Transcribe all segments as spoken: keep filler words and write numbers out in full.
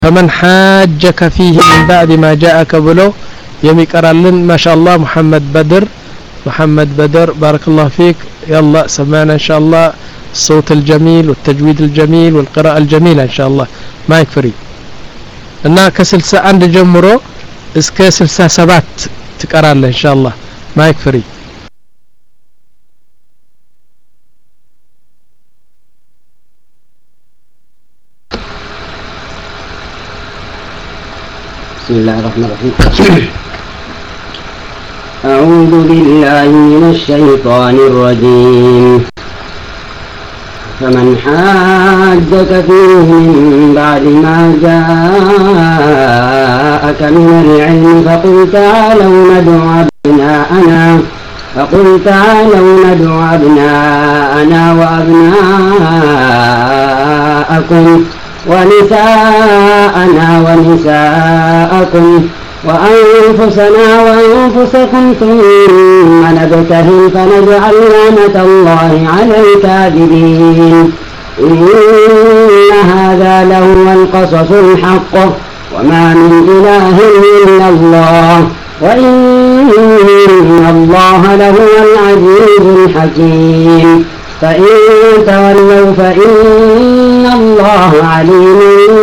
فمن حاجك فيه من بعد ما جاءك بلو يميقرالن ما شاء الله محمد بدر محمد بدر بارك الله فيك يلا سمعنا إن شاء الله الصوت الجميل والتجويد الجميل والقراءة الجميلة إن شاء الله ما يكفري إنها كسلسة عند جمرو اسك سلسة سبات تقرأ إن شاء الله ما يكفري بسم الله الرحمن الرحيم. أعوذ بالله من الشيطان الرجيم. فمن حاجك فيه من بعد ما جاءك من العلم فقل تعالوا ندع أبناءنا فقل تعالوا ندع أبناءنا وأبناءكم ونساءنا ونساءكم وأنفسنا وأنفسكم ثم نبتهل فنجعل لعنة الله على الكاذبين. إن هذا لهو القصص الحق وما من إله إلا الله وإن الله لهو العزيز الحكيم. فإن تولوا فإن الله عليم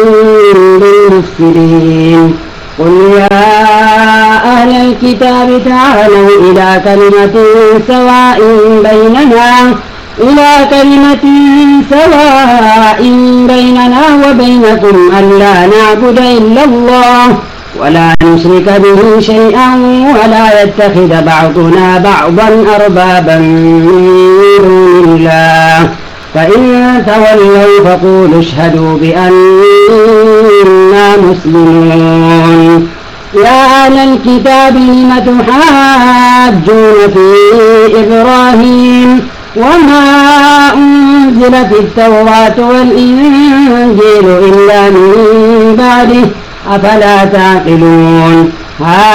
بالمفسدين. قل يا أهل الكتاب تعالوا إلى كلمة سواء بيننا إلى كلمة سواء بيننا وبينكم ألا نعبد إلا الله ولا نشرك به شيئا ولا يتخذ بعضنا بعضا أربابا من دون الله. فإن تولوا فقولوا اشهدوا بأننا مسلمون. يا أهل الكتاب لم تحاجون في إبراهيم وما أنزلت التوراة والإنجيل إلا من بعده أفلا تعقلون. ها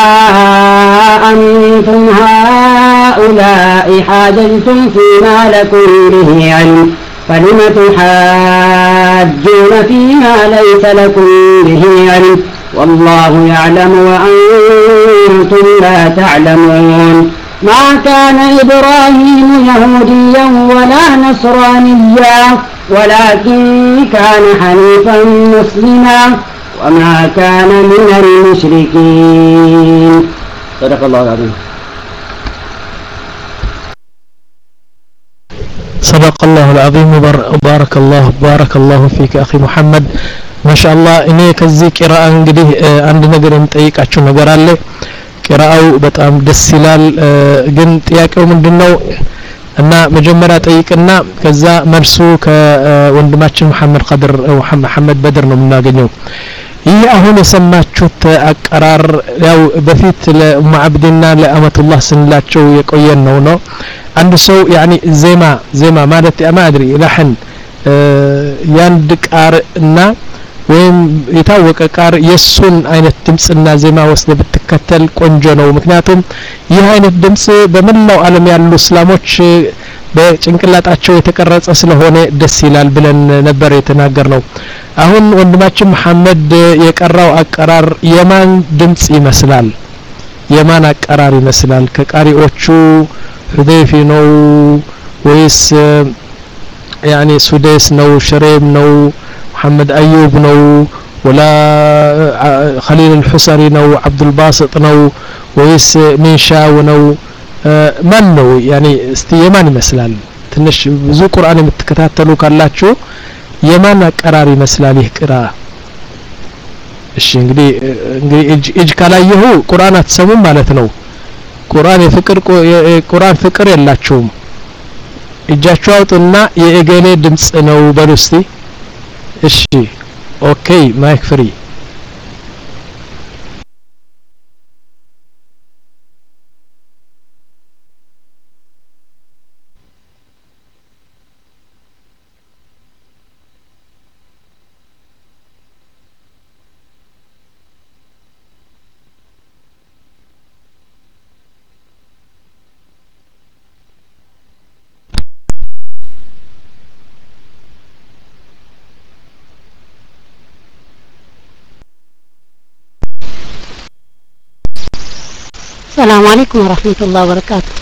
أنتم هؤلاء حاججتم فيما لكم به علم فلم تحاجون فيما ليس لكم به علم والله يعلم وأنتم لا تعلمون. ما كان إبراهيم يهوديا ولا نصرانيا ولكن كان حنيفا مسلما وما كان من المشركين. صدق الله العظيم. صدق الله العظيم وبارك الله بارك الله فيك أخي محمد ما شاء الله. إني كذي قراءة እንግዲህ አንድ ነገር እንጠይቃችሁ ነገር አለ። قراءው በጣም ደስ ይላል ግን ጥያቄው ምንድነው እና መጀመሪያ ጠይቅና ከዛ መልሱ ከወንድማችን መሐመድ ቀድር መሐመድ በድር ነው የምናገኘው። ይህ አሁን የሰማችሁት አቀራር ያው በፊት ለኡም አብድና ለአመቱላህ ስንላቸው የቆየን ነው ነው አንድ ሰው ያኒ ዜማ ዜማ ማለት ያማድሪ ለህን ያንድ ቃር እና ወይም የታወቀ ቃር የሱን አይነት ድምጽና ዜማ ወስደ ብትከተል ቆንጆ ነው። ምክንያቱም ይህ አይነት ድምጽ በመላው ዓለም ያሉ እስላሞች በጭንቅላታቸው የተቀረጸ ስለሆነ ደስ ይላል ብለን ነበር የተናገርነው። አሁን ወንድማችን መሐመድ የቀራው አቀራር የማን ድምጽ ይመስላል? የማን አቀራር ይመስላል? ከቃሪዎቹ ሁዴፊ ነው ወይስ ያኒ ሱዴስ ነው ሽሬም ነው محمد أيوب نو ولا خليل الحسري نو عبد الباسط نو ويس ميشاو نو من نو يعني استي يمان يመስላል ትንሽ ብዙ ቁርአን የምትከታተሉ ካላችሁ የማን አቀራር ይመስላል ይህ ቅራ? እሺ እንግዲህ እንግዲህ እጅ ካላየሁ ቁርአን አትሰሙም ማለት ነው። ቁርአን የፍቅር ቁርአን ፍቅር የላችሁም። እጃችሁ አውጡና የእገሌ ድምጽ ነው በሉ እስቲ። እሺ ኦኬ ማይክ ፍሪ። السلام عليكم ورحمة الله وبركاته.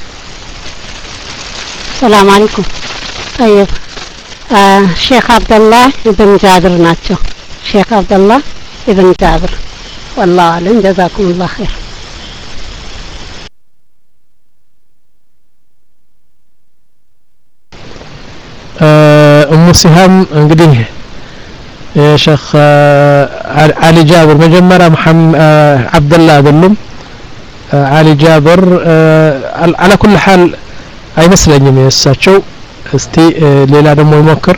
السلام عليكم. طيب آه شيخ عبد الله ابن جابر ناتشو. شيخ عبد الله ابن جابر. والله أعلم. جزاكم الله خير. ኡሙ ሲሃም እንግዲህ የሼኽ አሊ ጃብር መጀመሪያ መሐመድ አብደላ አይደሉም አሊ ጃብር على كل حال አይመስለኝም የእሳቸው እስቲ ሌላ ደግሞ ይሞክር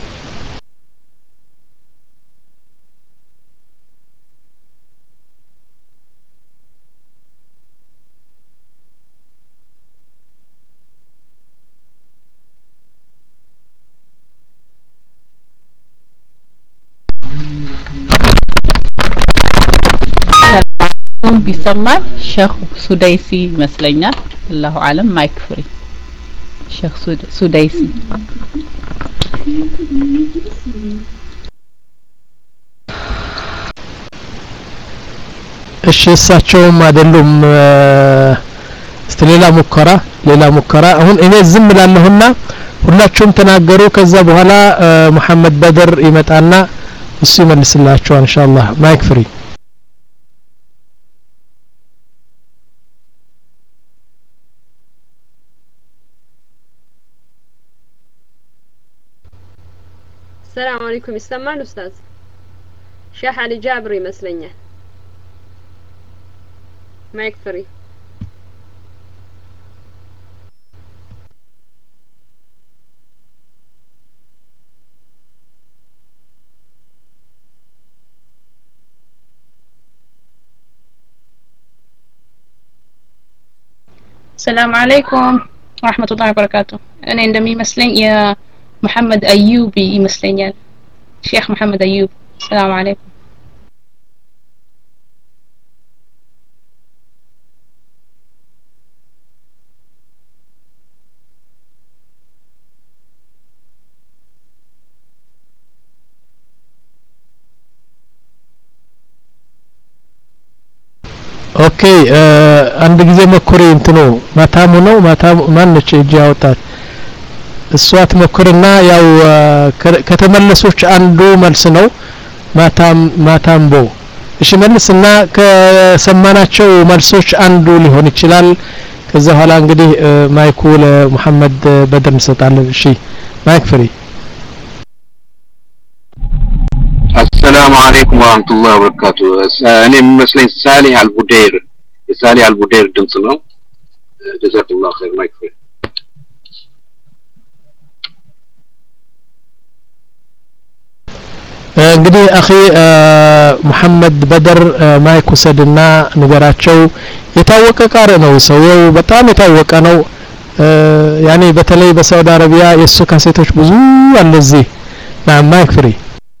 ቢሰማል ሼኽ ሱዳይሲ ይመስለኛል አላሁ አለም ማይክ ፍሪ ሼኽ ሱዳይሲ እሺ እሳቸውም አይደሉም እስቲ ሌላ ሙከራ ሌላ ሙከራ አሁን እኔ ዝም ብላለሁና ሁላችሁም ተናገሩ ከዛ በኋላ መሐመድ በድር ይመጣና እሱ ይመልስላችኋል ኢንሻአላህ ማይክ ፍሪ السلام عليكم يسمعنا أستاذ شيخ علي جابر يمثلنا مايك فري السلام عليكم ورحمة الله وبركاته. أنا عندما يمثلني يا محمد أيوب يمثلني شيخ محمد أيوب. السلام عليكم. ኦኬ አንድ ጊዜ መኮሪ እንትኑ ማታሙ ነው ማታሙ ማን ነች እጅ ያወጣት እሷት መኮርና ያው ከተመለሶች አንዱ መልስ ነው ማታም ማታምቦ እሺ መልስና ከሰማናቸው መልሶች አንዱ ሊሆን ይችላል ከዛ ኋላ እንግዲህ ማይኩ ለሙሐመድ በድር እንሰጣለን እሺ ማይክ ፍሪ السلام عليكم ورحمة الله وبركاته. أنا مسلم سالي على البودير سالي على البودير دمسنا جزاك الله خير ما يكفي. እንግዲህ አኺ መሐመድ በድር ማይክ ወሰድና ንገራቸው የታወቀ ቃር ነው ሰውየው በጣም የታወቀ ነው ያኔ በተለይ በሳውዲ አረቢያ የሱ ካሴቶች ብዙ አለ እዚህ ና ማይክ ፍሪ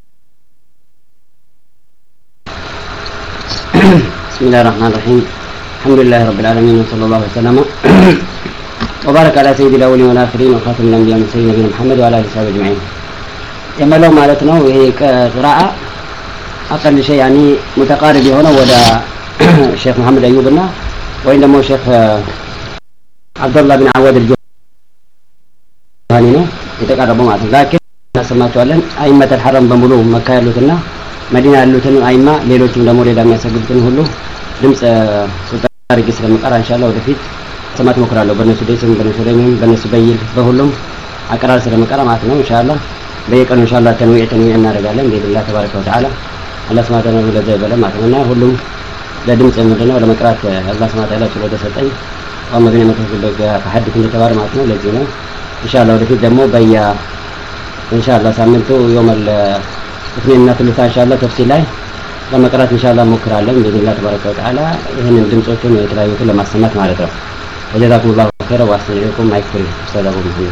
بسم الله الرحمن الرحيم الحمد لله رب العالمين وصلى الله وسلم وبارك على سيد الأولين والآخرين وخاتم الأنبياء من سيدنا نبينا محمد وعلى آله وصحبه أجمعين يملو مالتنا وهي قراءة أقل شيء يعني متقارب هنا ولا الشيخ محمد أيوبنا وإنما الشيخ عبد الله بن عواد الجوهاني يتقربوا معه لكن سمعتوا لنا أئمة الحرم بملو مكة يلوتنا مدينة ያሉትን አይማ ሌሎችም ደግሞ ሌላ የሚያሰግዱትን ሁሉ ድምጽ ሱልጣን ርግስ ለመቀራ ኢንሻአላህ ወደፊት ሰማት ሞክራለሁ በእነሱ ደስም በእነሱ ደምም በእነሱ በይል በሁሉም አቀራር ስለመቀራ ማለት ነው ኢንሻአላህ በየቀኑ ኢንሻአላህ ተንዊዕ ተንዊዕ እናደርጋለን በኢድላህ ተባረከ ወተዓላ አላህ Subhanahu Wa Ta'ala ለዛ ይበለ ማለት ነውና ሁሉም ለድምጽ ምንድነው ለመቅራት አላህ Subhanahu Wa Ta'ala ችሎታ ሰጠኝ ወመድን መተፈለገ ከሐዲስ እንደተባረ ማለት ነው ለዚህ ነው ኢንሻአላህ ወደፊት ደግሞ በያ ኢንሻአላህ ሳምንቱ يوم اثنين ثلاثة إن شاء الله تفصيل لاي لما قرأت إن شاء الله مكرالم بإذن الله تبارك وتعالى هن الدمصوتون ويتلاقوا كل ما سمعت معرفة وجزاكم الله خيرا وأحسن إليكم ما يكفي أستاذ أبو محمد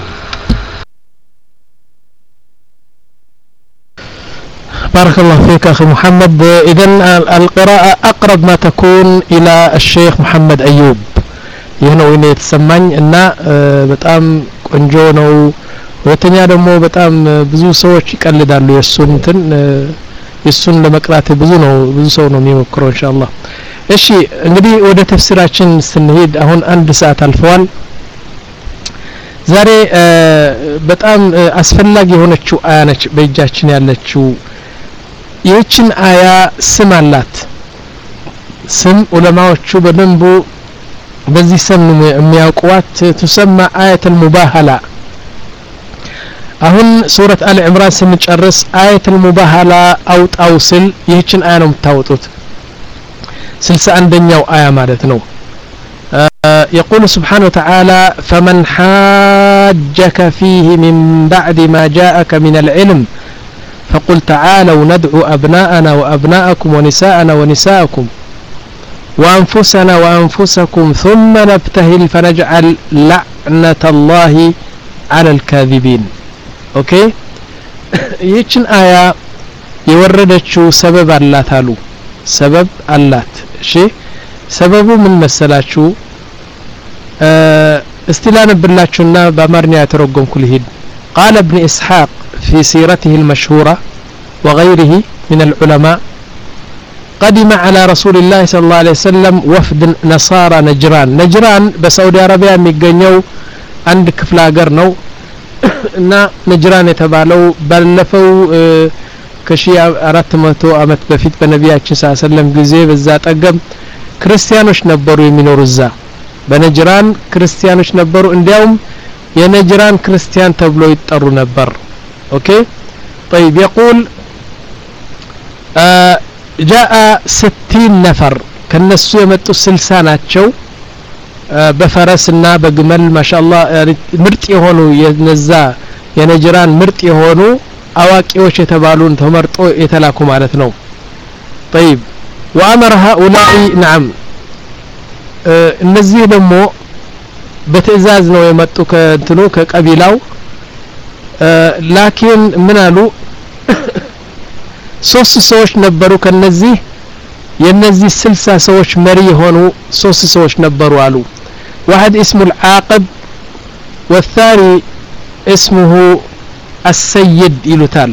بارك الله فيك أخي محمد إذن القراءة أقرب ما تكون إلى الشيخ محمد أيوب يهنو إني يتسمعني إن بتأم كنجونو ሁለተኛ ደግሞ በጣም ብዙ ሰዎች ይቀልዳሉ የሱን እንትን የሱን ለመቅራት ብዙ ነው ብዙ ሰው ነው የሚሞክረው ኢንሻአላህ እሺ እንግዲህ ወደ ተፍሲራችን ስንሄድ አሁን አንድ ሰዓት አልፈዋል ዛሬ በጣም አስፈላጊ የሆነችው አያ ነች በእጃችን ያለችው ይህችን አያ ስም አላት ስም ዑለማዎቹ በደንቡ በዚህ ስም የሚያውቁዋት ትሰማ አያተል ሙባሃላ አሁን ሱረት አለ ዕምራን ስንጨርስ አያተል ሙባሃላ አውጣው ስል ይህችን አያ ነው የምታወጡት ስልሳ አንደኛው አያ ማለት ነው يقول سبحانه وتعالى فمن حاجك فيه من بعد ما جاءك من العلم فقل تعالوا ندعو أبناءنا وأبناءكم ونساءنا ونساءكم وأنفسنا وأنفسكم ثم نبتهل فنجعل لعنة الله على الكاذبين أوكي يتشن آية يوردتشو سبب الله تالو سبب الله شيء سببه من مسلاتشو استلان باللاتشونا بامرني أترقم كل هيد قال ابن إسحاق في سيرته المشهورة وغيره من العلماء قدم على رسول الله صلى الله عليه وسلم وفد نصارى نجران نجران بسعودي عربية ميقنيو عند كفلا قرنو نا نجران يتبالو بلفو كشي أرات متو أمت بفيت بنبياتش صلى الله عليه وسلم قزي بالذات أقم كريستيانوش نبرو يمينو رزا بنجران كريستيانوش نبرو انديوم ينجران كريستيان تبلو يتطرو نبر اوكي طيب يقول آه جاء ستين نفر كالنسو يمتو سلساناتشو آه بفرسنا بقمل ما شاء الله مرت يهونو ينزا ينجران مرت يهونو اواقيوش يتبالون تمرطو يتلاكو مالتنو طيب وامر هؤلاء نعم እነዚህ ደግሞ በትዕዛዝ ነው የመጡ ከእንትኑ ከቀቢላው ላኪን ምን አሉ ሶስት ሰዎች ነበሩ ከነዚህ የነዚህ ስልሳ ሰዎች መሪ የሆኑ ሶስት ሰዎች ነበሩ አሉ واحد اسمه العاقب والثاني اسمه السيد يلوتال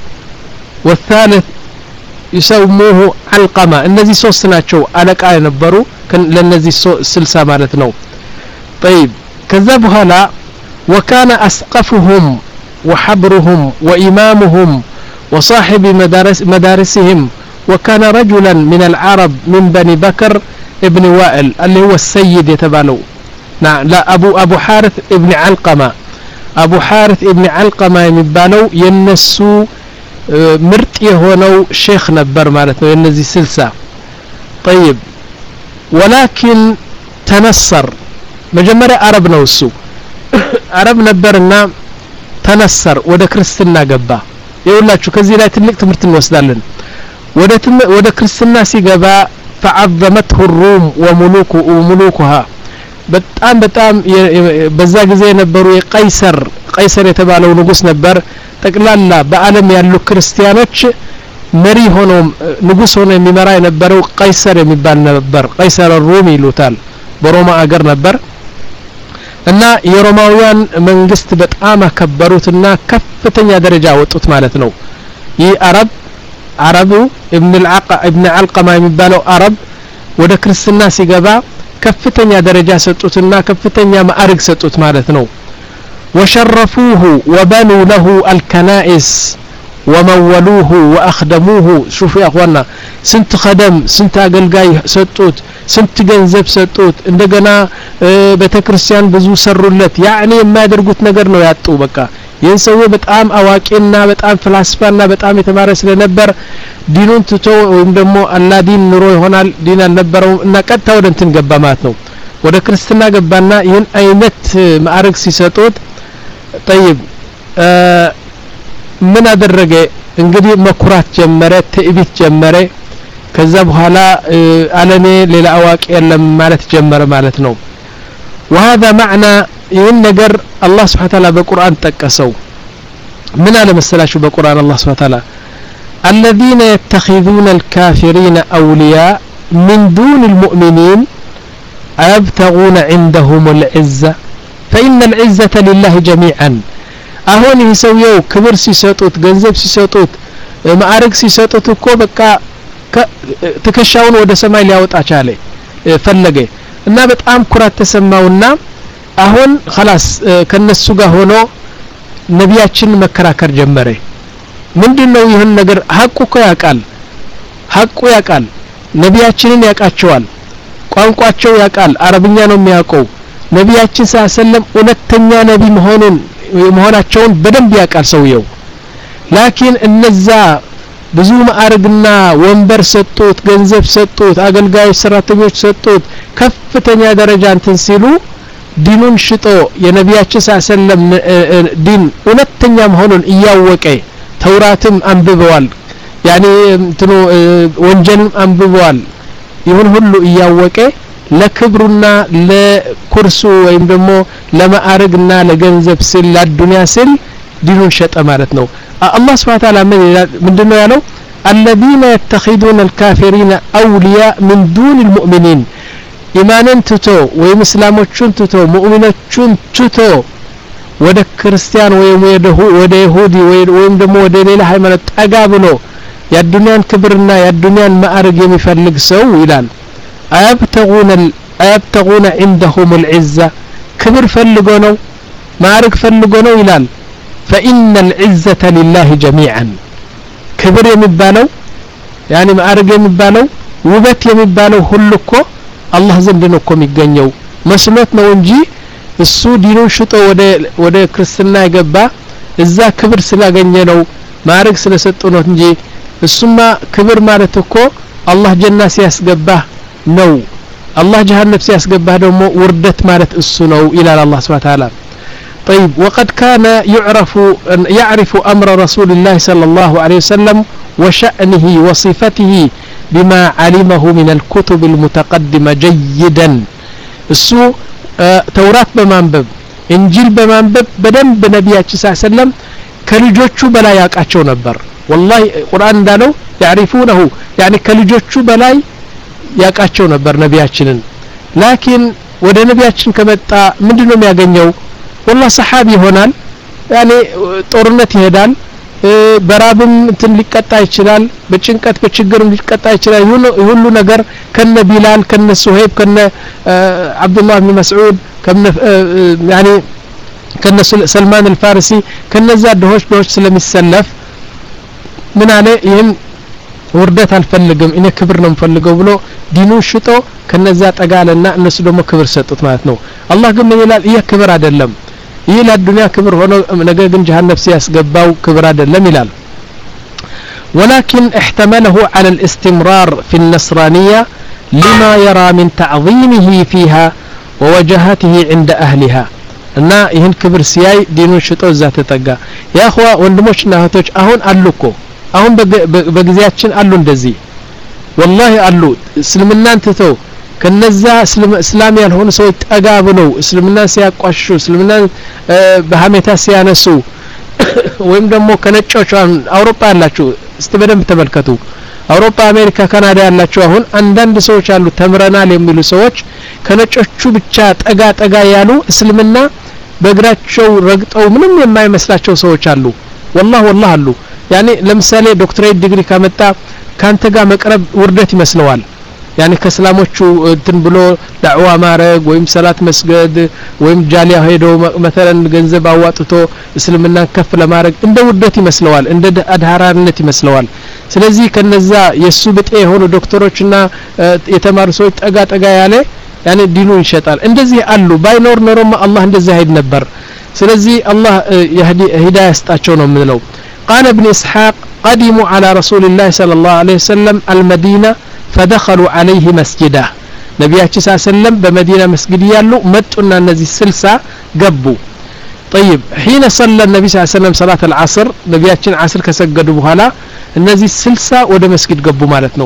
والثالث يسموه علقمة እነዚህ ሶስት ናቸው አለቃ የነበሩ ለነዚህ ስልሳ ማለት ነው طيب كذا بهلا وكان أسقفهم وحبرهم وإمامهم وصاحب مدارس مدارسهم وكان رجلا من العرب من بني بكر ابن وائل اللي هو السيد يتبالو نعم لا أبو أبو حارث ابن علقمة أبو حارث ابن علقمة يبالو ينسو مرت يهونو شيخ نبر مالته ينزي سلسة طيب ولكن تنصر مجمرة عرب نوسو عرب نبرنا تنصر ودا كريستنا قبا يقولاتشو كزي لا تلك تمرت نوسدالن ودا تم ودا كريستنا سي قبا فعظمته الروم وملوك وملوكها በጣም በጣም በዛ ጊዜ የነበሩ የቀይሰር ቀይሰር የተባለው ንጉስ ነበር ጠቅላላ በአለም ያሉ ክርስቲያኖች መሪ ሆኖ ንጉስ ሆኖ የሚመራ የነበረው ቀይሰር የሚባል ነበር ቀይሰር ሮም ይሉታል በሮማ አገር ነበር እና የሮማውያን መንግስት በጣም አከበሩትና ከፍተኛ ደረጃ ወጡት ማለት ነው ይህ አረብ አረቡ ابن العق ابن علقمة የሚባለው አረብ ወደ ክርስትና ሲገባ ከፍተኛ ደረጃ ሰጡትና ከፍተኛ ማዕረግ ሰጡት ማለት ነው وشرفوه وبنوا له الكنائس ومولوه واخدموه شوفوا يا اخوانا سنت خدم سنت አገልጋይ ሰጡት ስንት ገንዘብ ሰጡት እንደገና ቤተክርስቲያን ብዙ ሰሩለት ያኒ የማያደርጉት ነገር ነው ያጡ በቃ ይህን ሰው በጣም አዋቂና በጣም ፍልስፋና በጣም የተማረ ስለነበር ዲኑን ትቶ ወይም ደግሞ አላዲን ኑሮ ይሆናል ዲን አልነበረው እና ቀጥታ ወደ እንትን ገባ ማለት ነው ወደ ክርስትና ገባና ይህን አይነት ማዕረግ ሲሰጡት طيب ምን አደረገ እንግዲህ መኩራት ጀመረ ትዕቢት ጀመረ ከዛ በኋላ አለኔ ሌላ አዋቂ የለም ማለት ጀመረ ማለት ነው وهذا معنى ይህን ነገር አላህ Subhanahu Wa Ta'ala በቁርአን ጠቀሰው ምን አለ መሰላችሁ በቁርአን አላህ Subhanahu Wa Ta'ala الذين يتخذون الكافرين أولياء من دون المؤمنين أيبتغون عندهم العزة فإن العزة لله جميعا አሁን ይሰውየው ክብር ሲሰጡት ገንዘብ ሲሰጡት ማዕረግ ሲሰጡት እኮ በቃ ትከሻውን ወደ ሰማይ ሊያወጣ ቻለ ፈለገ እና በጣም ኩራት ተሰማውና አሁን خلاص ከነሱ ጋር ሆኖ ነቢያችን መከራከር ጀመረ ምንድነው ይሁን ነገር ሐቁ እኮ ያቃል ሐቁ ያቃል ነቢያችንን ያቃቸዋል ቋንቋቸው ያቃል አረብኛ ነው የሚያውቀው ነቢያችን ሰለላም እውነተኛ ነቢ መሆኑን መሆናቸውን በደንብ ያቃል ሰውየው ላኪን እነዛ ብዙ ማዕረግና ወንበር ሰጡት ገንዘብ ሰጡት አገልጋዮች ሰራተኞች ሰጡት ከፍተኛ ደረጃ እንትን ሲሉ ዲኑን ሽጦ የነቢያችን ሰለላም ዲን እውነተኛ መሆኑን እያወቀ ተውራትም አንብበዋል ያኒ እንትኑ ወንጀልም አንብበዋል ይሁን ሁሉ እያወቀ ለክብሩና ለኩርሱ ወይም ደግሞ ለማዕረግና ለገንዘብ ሲል ለዱንያ ሲል ዲኑን ሸጠ ማለት ነው አላህ Subhanahu Wa Ta'ala ምንድነው ያለው الذين يتخذون الكافرين أولياء من دون المؤمنين ኢማንን ትቶ ወይም እስላሞቹን ትቶ ሙእሚኖቹን ትቶ ወደ ክርስቲያን ወይም ወደ ይሁዲ ወይም ደግሞ ወደ ሌላ ሃይማኖት ጠጋ ብሎ የዱንያን ክብርና የዱንያን ማዕረግ የሚፈልግ ሰው ይላል አያብተጉነ አያብተጉነ عندهم العزة ክብር ፈልጎ ነው ማዕረግ ፈልጎ ነው ይላል فإن العزة لله جميعا ክብር የሚባለው ያኒ ማዕረግ የሚባለው ውበት የሚባለው ሁሉ እኮ አላህ ዘንድ ነው እኮ የሚገኘው መስሎት ነው እንጂ እሱ ዲኑን ሽጦ ወደ ወደ ክርስትና ይገባ እዛ ክብር ስላገኘ ነው ማዕረግ ስለሰጠው ነው እንጂ እሱማ ክብር ማለት እኮ አላህ ጀና ሲያስገባ ነው አላህ ጀሃነም ሲያስገባ ደግሞ ውርደት ማለት እሱ ነው ይላል አላህ Subhanahu Wa Ta'ala طيب وقد كان يعرف يعرف أمر رسول الله صلى الله عليه وسلم وشأنه وصفته بما علمه من الكتب المتقدمة جيدا السو توراة بمانبب إنجيل بمانبب بدن بنبياتي صلى الله عليه وسلم كلجوچو بلا ያቃቸው ነበር والله ቁርአን እንዳለው يعرفونه يعني ከልጆቹ በላይ ያቃቸው ነበር ነቢያችንን ላኪን ወደ ነቢያችን ከመጣ ምንድነው የሚያገኘው والله صحابي ይሆናል يعني ጦርነት ይሄዳል በራብም እንትን ሊቀጣ ይችላል በጭንቀት በችግርም ሊቀጣ ይችላል ሁሉ ነገር ከነ ቢላል ከነ ሱሄብ ከነ አብዱላህ ኢብኑ መስዑድ ከነ يعني ከነ ሰልማን አልፋሪሲ ከነዛ ደሆች ደሆች ስለሚሰለፍ ምን አለ ይሄን ውርደት አልፈልግም እኔ ክብር ነው የምፈልገው ብሎ ዲኑን ሽጦ ከነዛ ጠጋለና እነሱ ደግሞ ክብር ሰጡት ማለት ነው አላህ ግን ምን ይላል ይሄ ክብር አይደለም ይሄ ለዱንያ ክብር ሆኖ ነገ ግን ጀሃነም ሲያስገባው ክብር አይደለም ይላል ولكن احتمله على الاستمرار في النصرانية لما يرى من تعظيمه فيها ووجهته عند أهلها እና ይሄን ክብር ሲያይ ዲኑን ሽጦ እዛ ተጠጋ ያ اخوا ወንድሞችና እህቶች አሁን አሉኮ አሁን በጊዜያችን አሉ እንደዚህ والله አሉ እስልምናን ትተው ከነዛ እስላም ያልሆኑ ሰዎች ጠጋ ብለው እስልምናን ሲያቋሽሹ እስልምናን በሐሜታ ሲያነሱ ወይም ደግሞ ከነጮች አውሮፓ ያላችሁ እስቲ በደንብ ተመልከቱ አውሮፓ አሜሪካ ካናዳ ያላችሁ አሁን አንዳንድ ሰዎች አሉ ተምረናል የሚሉ ሰዎች ከነጮቹ ብቻ ጠጋ ጠጋ ያሉ እስልምና በእግራቸው ረግጠው ምንም የማይመስላቸው ሰዎች አሉ والله والله አሉ ያኔ ለምሳሌ ዶክተሬት ዲግሪ ካመጣ ካንተ ጋር መቅረብ ውርደት ይመስለዋል ያኔ ከእስላሞቹ እንትን ብሎ ዳዕዋ ማረግ ወይም ሰላት መስገድ ወይም ጃሊያ ሄዶ መተለን ገንዘብ አዋጥቶ እስልምናን ከፍ ለማድረግ እንደ ውርደት ይመስለዋል እንደ አድሃራነት ይመስለዋል ስለዚህ ከነዛ የሱ ብጤ የሆኑ ዶክተሮችና የተማሩ ሰዎች ጠጋ ጠጋ ያለ ያኔ ዲኑን ይሸጣል እንደዚህ አሉ ባይኖር ኖሮማ አላህ እንደዚህ አይድ ነበር ስለዚህ አላህ ሂዳያ ያስጣቸው ነው የምንለው قال ابن إسحاق قدموا على رسول الله صلى الله عليه وسلم المدينة فدخلوا عليه مسجده نبياتي صلى الله عليه وسلم بمدينة مسجد يالو متنا النزي السلسة قبوا طيب حين صلى النبي صلى الله عليه وسلم صلاة العصر نبياتي العصر كسجدوا بهلا النزي السلسة وده مسجد قبوا مالتنا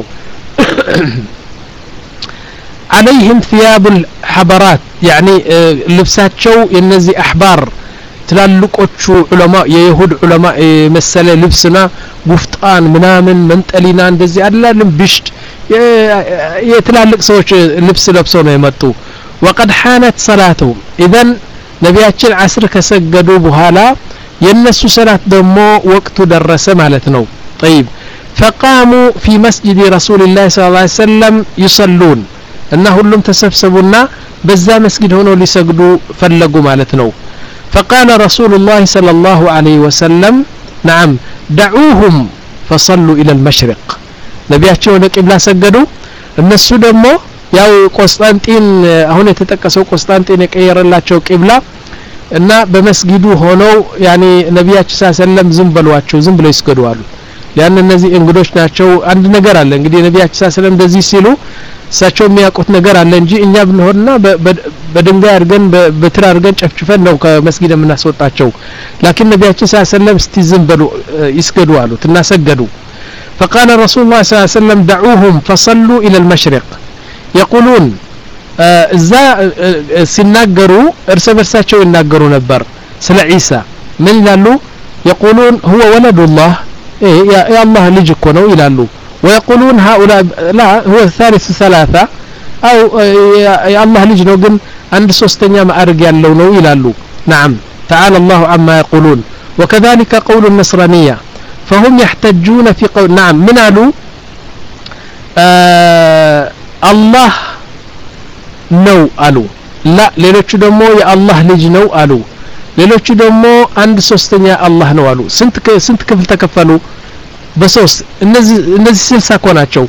عليهم ثياب الحبرات يعني لبسات شو النزي أحبار ትላልቆቹ ዑለማ የይሁድ ዑለማ መሰለ ልብስና ጉፍጣን ምናምን መንጠሊና እንደዚህ አይደለም ብሽት የትላልቅ ሰዎች ልብስ ለብሰው ነው የመጡ وقد حانت صلاتهم اذا ነቢያችን ዓስር ከሰገዱ በኋላ የነሱ ሰላት ደግሞ ወቅቱ ደረሰ ማለት ነው طيب فقاموا في مسجد رسول الله صلى الله عليه وسلم يصلون እና ሁሉም ተሰብሰቡና በዛ መስጊድ ሆነው ሊሰግዱ ፈለጉ ማለት ነው فقال رسول الله صلى الله عليه وسلم نعم دعوهم فصلوا الى المشرق ነቢያቸው ወደ ቂብላ ሰገዱ እነሱ ደግሞ ያው ቆስጣንጢን አሁን የተጠቀሰው ቆስጣንጢን የቀየረላቸው ቂብላ እና በመስጊዱ ሆነው ያኒ ነቢያችን ሰለላሁ ዐለይሂ ወሰለም ዝም በሏቸው ዝም ብለው ይስገዱ አሉ ያን እነዚህ እንግዶች ናቸው አንድ ነገር አለ እንግዲህ ነቢያችን ሰለላሁ ዐለይሂ ወሰለም እንደዚህ ሲሉ እሳቸው የሚያውቁት ነገር አለ እንጂ እኛ ብንሆንና በድንጋይ አድርገን በትር አድርገን ጨፍጭፈን ነው ከመስጊድ የምናስወጣቸው ላኪን ነቢያችን ሰለላሁ ዐለይሂ ወሰለም እስቲ ዝም በሉ ይስገዱ አሉት እና ሰገዱ فقال رسول الله صلى الله عليه وسلم دعوهم فصلوا الى المشرق يقولون እዛ ሲናገሩ እርስ በርሳቸው ይናገሩ ነበር ስለ ዒሳ ምን ይላሉ يقولون هو ولد الله يا يا الله ልጅ እኮ ነው ይላሉ ويقولون هؤلاء لا هو الثالث ثلاثة أو يا الله ልጅ ነው ግን አንድ ሶስተኛ ማዕረግ ያለው ነው ይላሉ نعم تعالى الله عما يقولون وكذلك قول النصرانية فهم يحتجون في قول نعم من قالوا آه الله ነው አሉ ላ ሌሎቹ ደግሞ የአላህ ልጅ ነው አሉ ሌሎቹ ደግሞ አንድ ሶስተኛ አላህ ነው አሉ ስንት ስንት ክፍል ተከፈሉ በሶስት እነዚህ እነዚህ ስልሳ ኮናቸው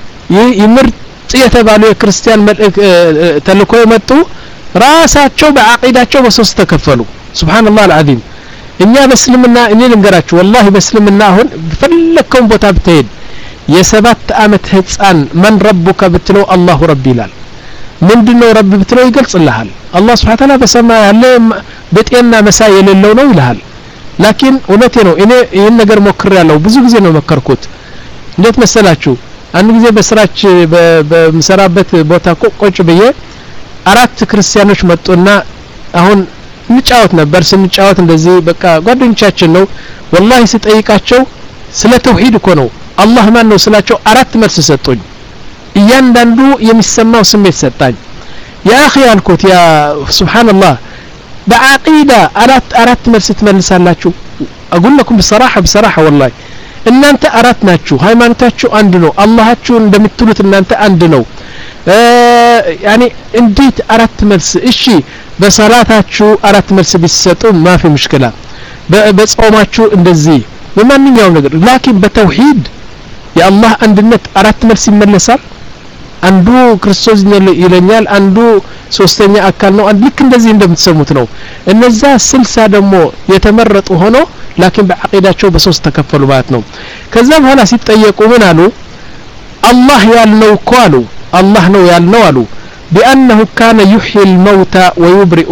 ይምርጥ የተባሉ የክርስቲያን ተልኮ የመጡ ራሳቸው በአቂዳቸው በሶስት ተከፈሉ ሱብሃንአላህ አልዓዚም እኛ በእስልምና እኔ ልንገራችሁ والله በእስልምና አሁን በፈለከው ቦታ ብትሄድ የሰባት አመት ህፃን ማን ረቡከ ብትለው አላሁ ረቢ ይላል ምንድነው ረብ ብትለው ይገልጽልሃል አላህ Subhanahu Wa Ta'ala በሰማይ ያለ በጤና መሳይ የሌለው ነው ይልሃል ላኪን እውነቴ ነው እኔ ይሄን ነገር ሞክር ያለው ብዙ ጊዜ ነው መከርኩት እንዴት መሰላችሁ አንድ ጊዜ በስራች በመሰራበት ቦታ ቆቆጭ በየ አራት ክርስቲያኖች መጡና አሁን እንጫወት ነበር ስንጫወት እንደዚህ በቃ ጓደኞቻችን ነው والله ሲጠይቃቸው ስለ ተውሂድ እኮ ነው አላህ ማን ነው ስላቸው አራት መልስ ሰጡኝ እያንዳንዱ የሚሰማው ስሜት ሰጣኝ ያ اخي አልኩት ያ ሱብሃንአላህ በአቂዳ አራት አራት መልስ ትመልሳላችሁ اقول لكم بصراحه بصراحه والله እናንተ አራት ናችሁ ሃይማኖታችሁ አንድ ነው አላህችሁ እንደምትሉት እናንተ አንድ ነው ያኒ እንዴት አራት መልስ እሺ በሰላታችሁ አራት መልስ ቢሰጡ ማፊ ሙሽኪላ በጾማችሁ እንደዚህ በማንኛውም ነገር ላኪን በተውሂድ የአላህ አንድነት አራት መልስ ይመለሳል አንዱ ክርስቶስ ይለኛል አንዱ ሶስተኛ አካል ነው አንድ ልክ እንደዚህ እንደምትሰሙት ነው እነዛ ስልሳ ደግሞ የተመረጡ ሆኖ ላኪን በአቂዳቸው በሶስት ተከፈሉ ማለት ነው ከዛ በኋላ ሲጠየቁ ምን አሉ አላህ ያልነው እኮ አሉ አላህ ነው ያልነው አሉ بأنه كان يحيي الموتى ويبرئ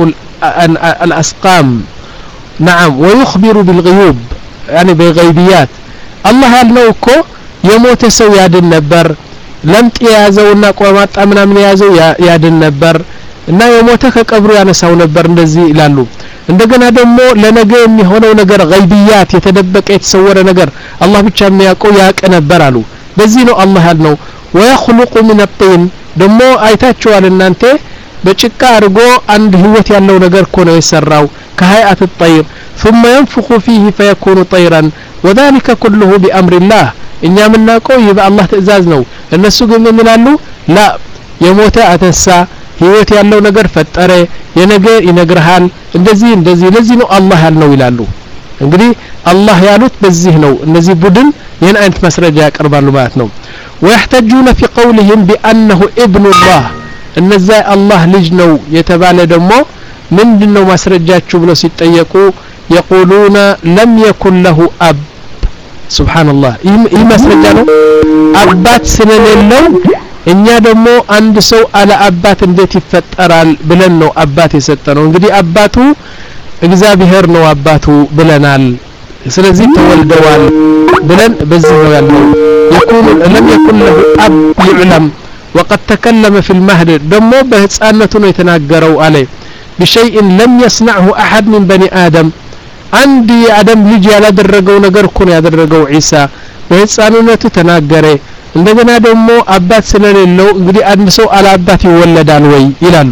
الأسقام نعم ويخبر بالغيوب يعني بالغيبيات الله ያልነው እኮ የሞተ ሰው ያድን ነበር ለምጥ ያዘውና ቆማጣ ምናምን ያዘው ያድን ነበር እና የሞተ ከቀብሩ ያነሳው ነበር እንደዚህ ይላሉ እንደገና ደግሞ ለነገ የሚሆነው ነገር ገይብያት የተደበቀ የተሰወረ ነገር አላህ ብቻ የሚያውቀው ያቀ ነበር አሉ በዚህ ነው አላህ ያልነው ويخلق من الطين ደግሞ አይታችኋል እናንተ በጭቃ አርጎ አንድ ህይወት ያለው ነገር እኮ ነው የሰራው ከhayat الطير ثم ينفخ فيه فيكون طيرا وذلك كله بأمر الله እኛ ምናቀው የአላህ ትእዛዝ ነው እነሱ ግን ምን ይላሉ ላ የሞተ አተሳ ህይወት ያለው ነገር ፈጠረ የነገ ይነግርሃል እንደዚህ እንደዚህ ለዚህ ነው አላህ ያልነው ይላሉ እንግዲህ አላህ ያሉት በዚህ ነው እነዚህ ቡድን ይሄን አይነት መስረጃ ያቀርባሉ ማለት ነው ويحتجون في قولهم بأنه ابن الله እነዛ አላህ ልጅ ነው የተባለ ደግሞ ምንድነው ማስረጃችሁ ብለው ሲጠየቁ يقولون لم يكن له أب سبحان الله ይህ ማስረጃ ነው አባት ስለሌለው እኛ ደግሞ አንድ ሰው አለ አባት እንዴት ይፈጠራል ብለን ነው አባት የሰጠነው እንግዲህ አባቱ እግዚአብሔር ነው አባቱ ብለናል ስለዚህ ተወልደዋል ብለን በዚህ ነው ያለው يكون لم يكن له أب يعلم وقد تكلم في المهد ደሞ በህፃነቱ ነው የተናገረው አለ بشيء لم يصنعه أحد من بني آدم አንድ የአደም ልጅ ያላደረገው ነገር እኮ ነው ያደረገው ዒሳ በህፃንነቱ ተናገረ እንደገና ደግሞ አባት ስለሌለው እንግዲህ አንድ ሰው አለ አባት ይወለዳል ወይ ይላሉ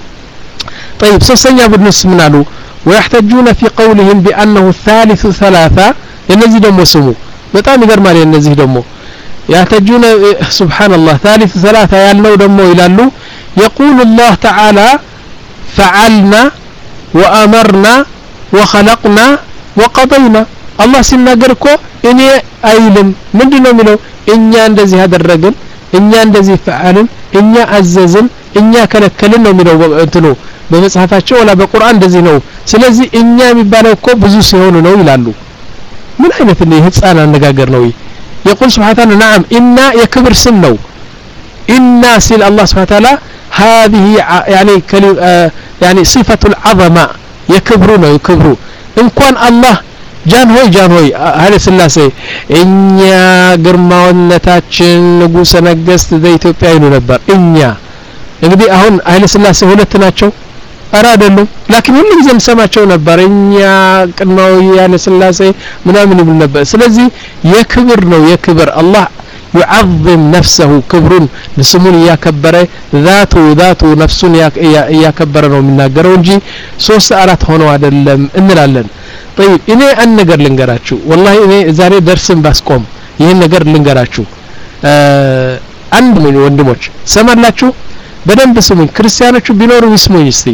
طيب ሶስተኛ ቡድንስ ምን አሉ ويحتجون في قولهم بأنه الثالث ثلاثة እነዚህ ደግሞ ስሙ በጣም ይገርማል እነዚህ ደግሞ ያተጁነ ሱብሃንአላህ ثالث ثلاثه ያልነው ደግሞ ይላሉ يقول الله تعالى فعلنا وأمرنا وخلقنا وقضينا الله ሲናገር እኮ እኔ አይልም ምንድነው የሚለው እኛ እንደዚህ ያደረግን እኛ እንደዚህ ፈዓልን እኛ አዘዝን እኛ ከለከልን ነው የሚለው እንትኑ በመጽሐፋቸው ወላ በቁርአን እንደዚህ ነው ስለዚህ እኛ የሚባለው እኮ ብዙ ሲሆኑ ነው ይላሉ ምን አይነት ነው ህፃን አነጋገር ነው يقول سبحانه وتعالى نعم إنا يكبر سنو إنا سيل الله سبحانه وتعالى هذه يعني آه يعني صفة العظمة يكبرون يكبرون إن كان الله جان هوي جان هوي هذا سلاسي إنيا قرماون نتاتشن نقوس نقست ذا إثيوبيا ينو نبر إنيا እንግዲህ አሁን ኃይለ ሥላሴ ሁለት ናቸው አራደሉም لكن ሁሉ ጊዜ ሰማቸው ነበር እኛ ቅናው ያለ ሥላሴ ምናምን ይብል ነበር ስለዚህ የክብር ነው የክብር አላህ يعظم نفسه كبرون لسمون ያከበረ ذاته ذاته نفسون ያከበረ ነው የሚናገረው እንጂ ሶስት አራት ሆኖ አይደለም እንላለን طيب እኔ አንድ ነገር ልንገራችሁ والله እኔ ዛሬ ደርስን ባስቆም ይሄን ነገር ልንገራችሁ አንድ ምን ወንድሞች ሰማላችሁ በደንብ ስሙኝ ክርስቲያኖቹ ቢኖሩ ይስሙኝ እስቲ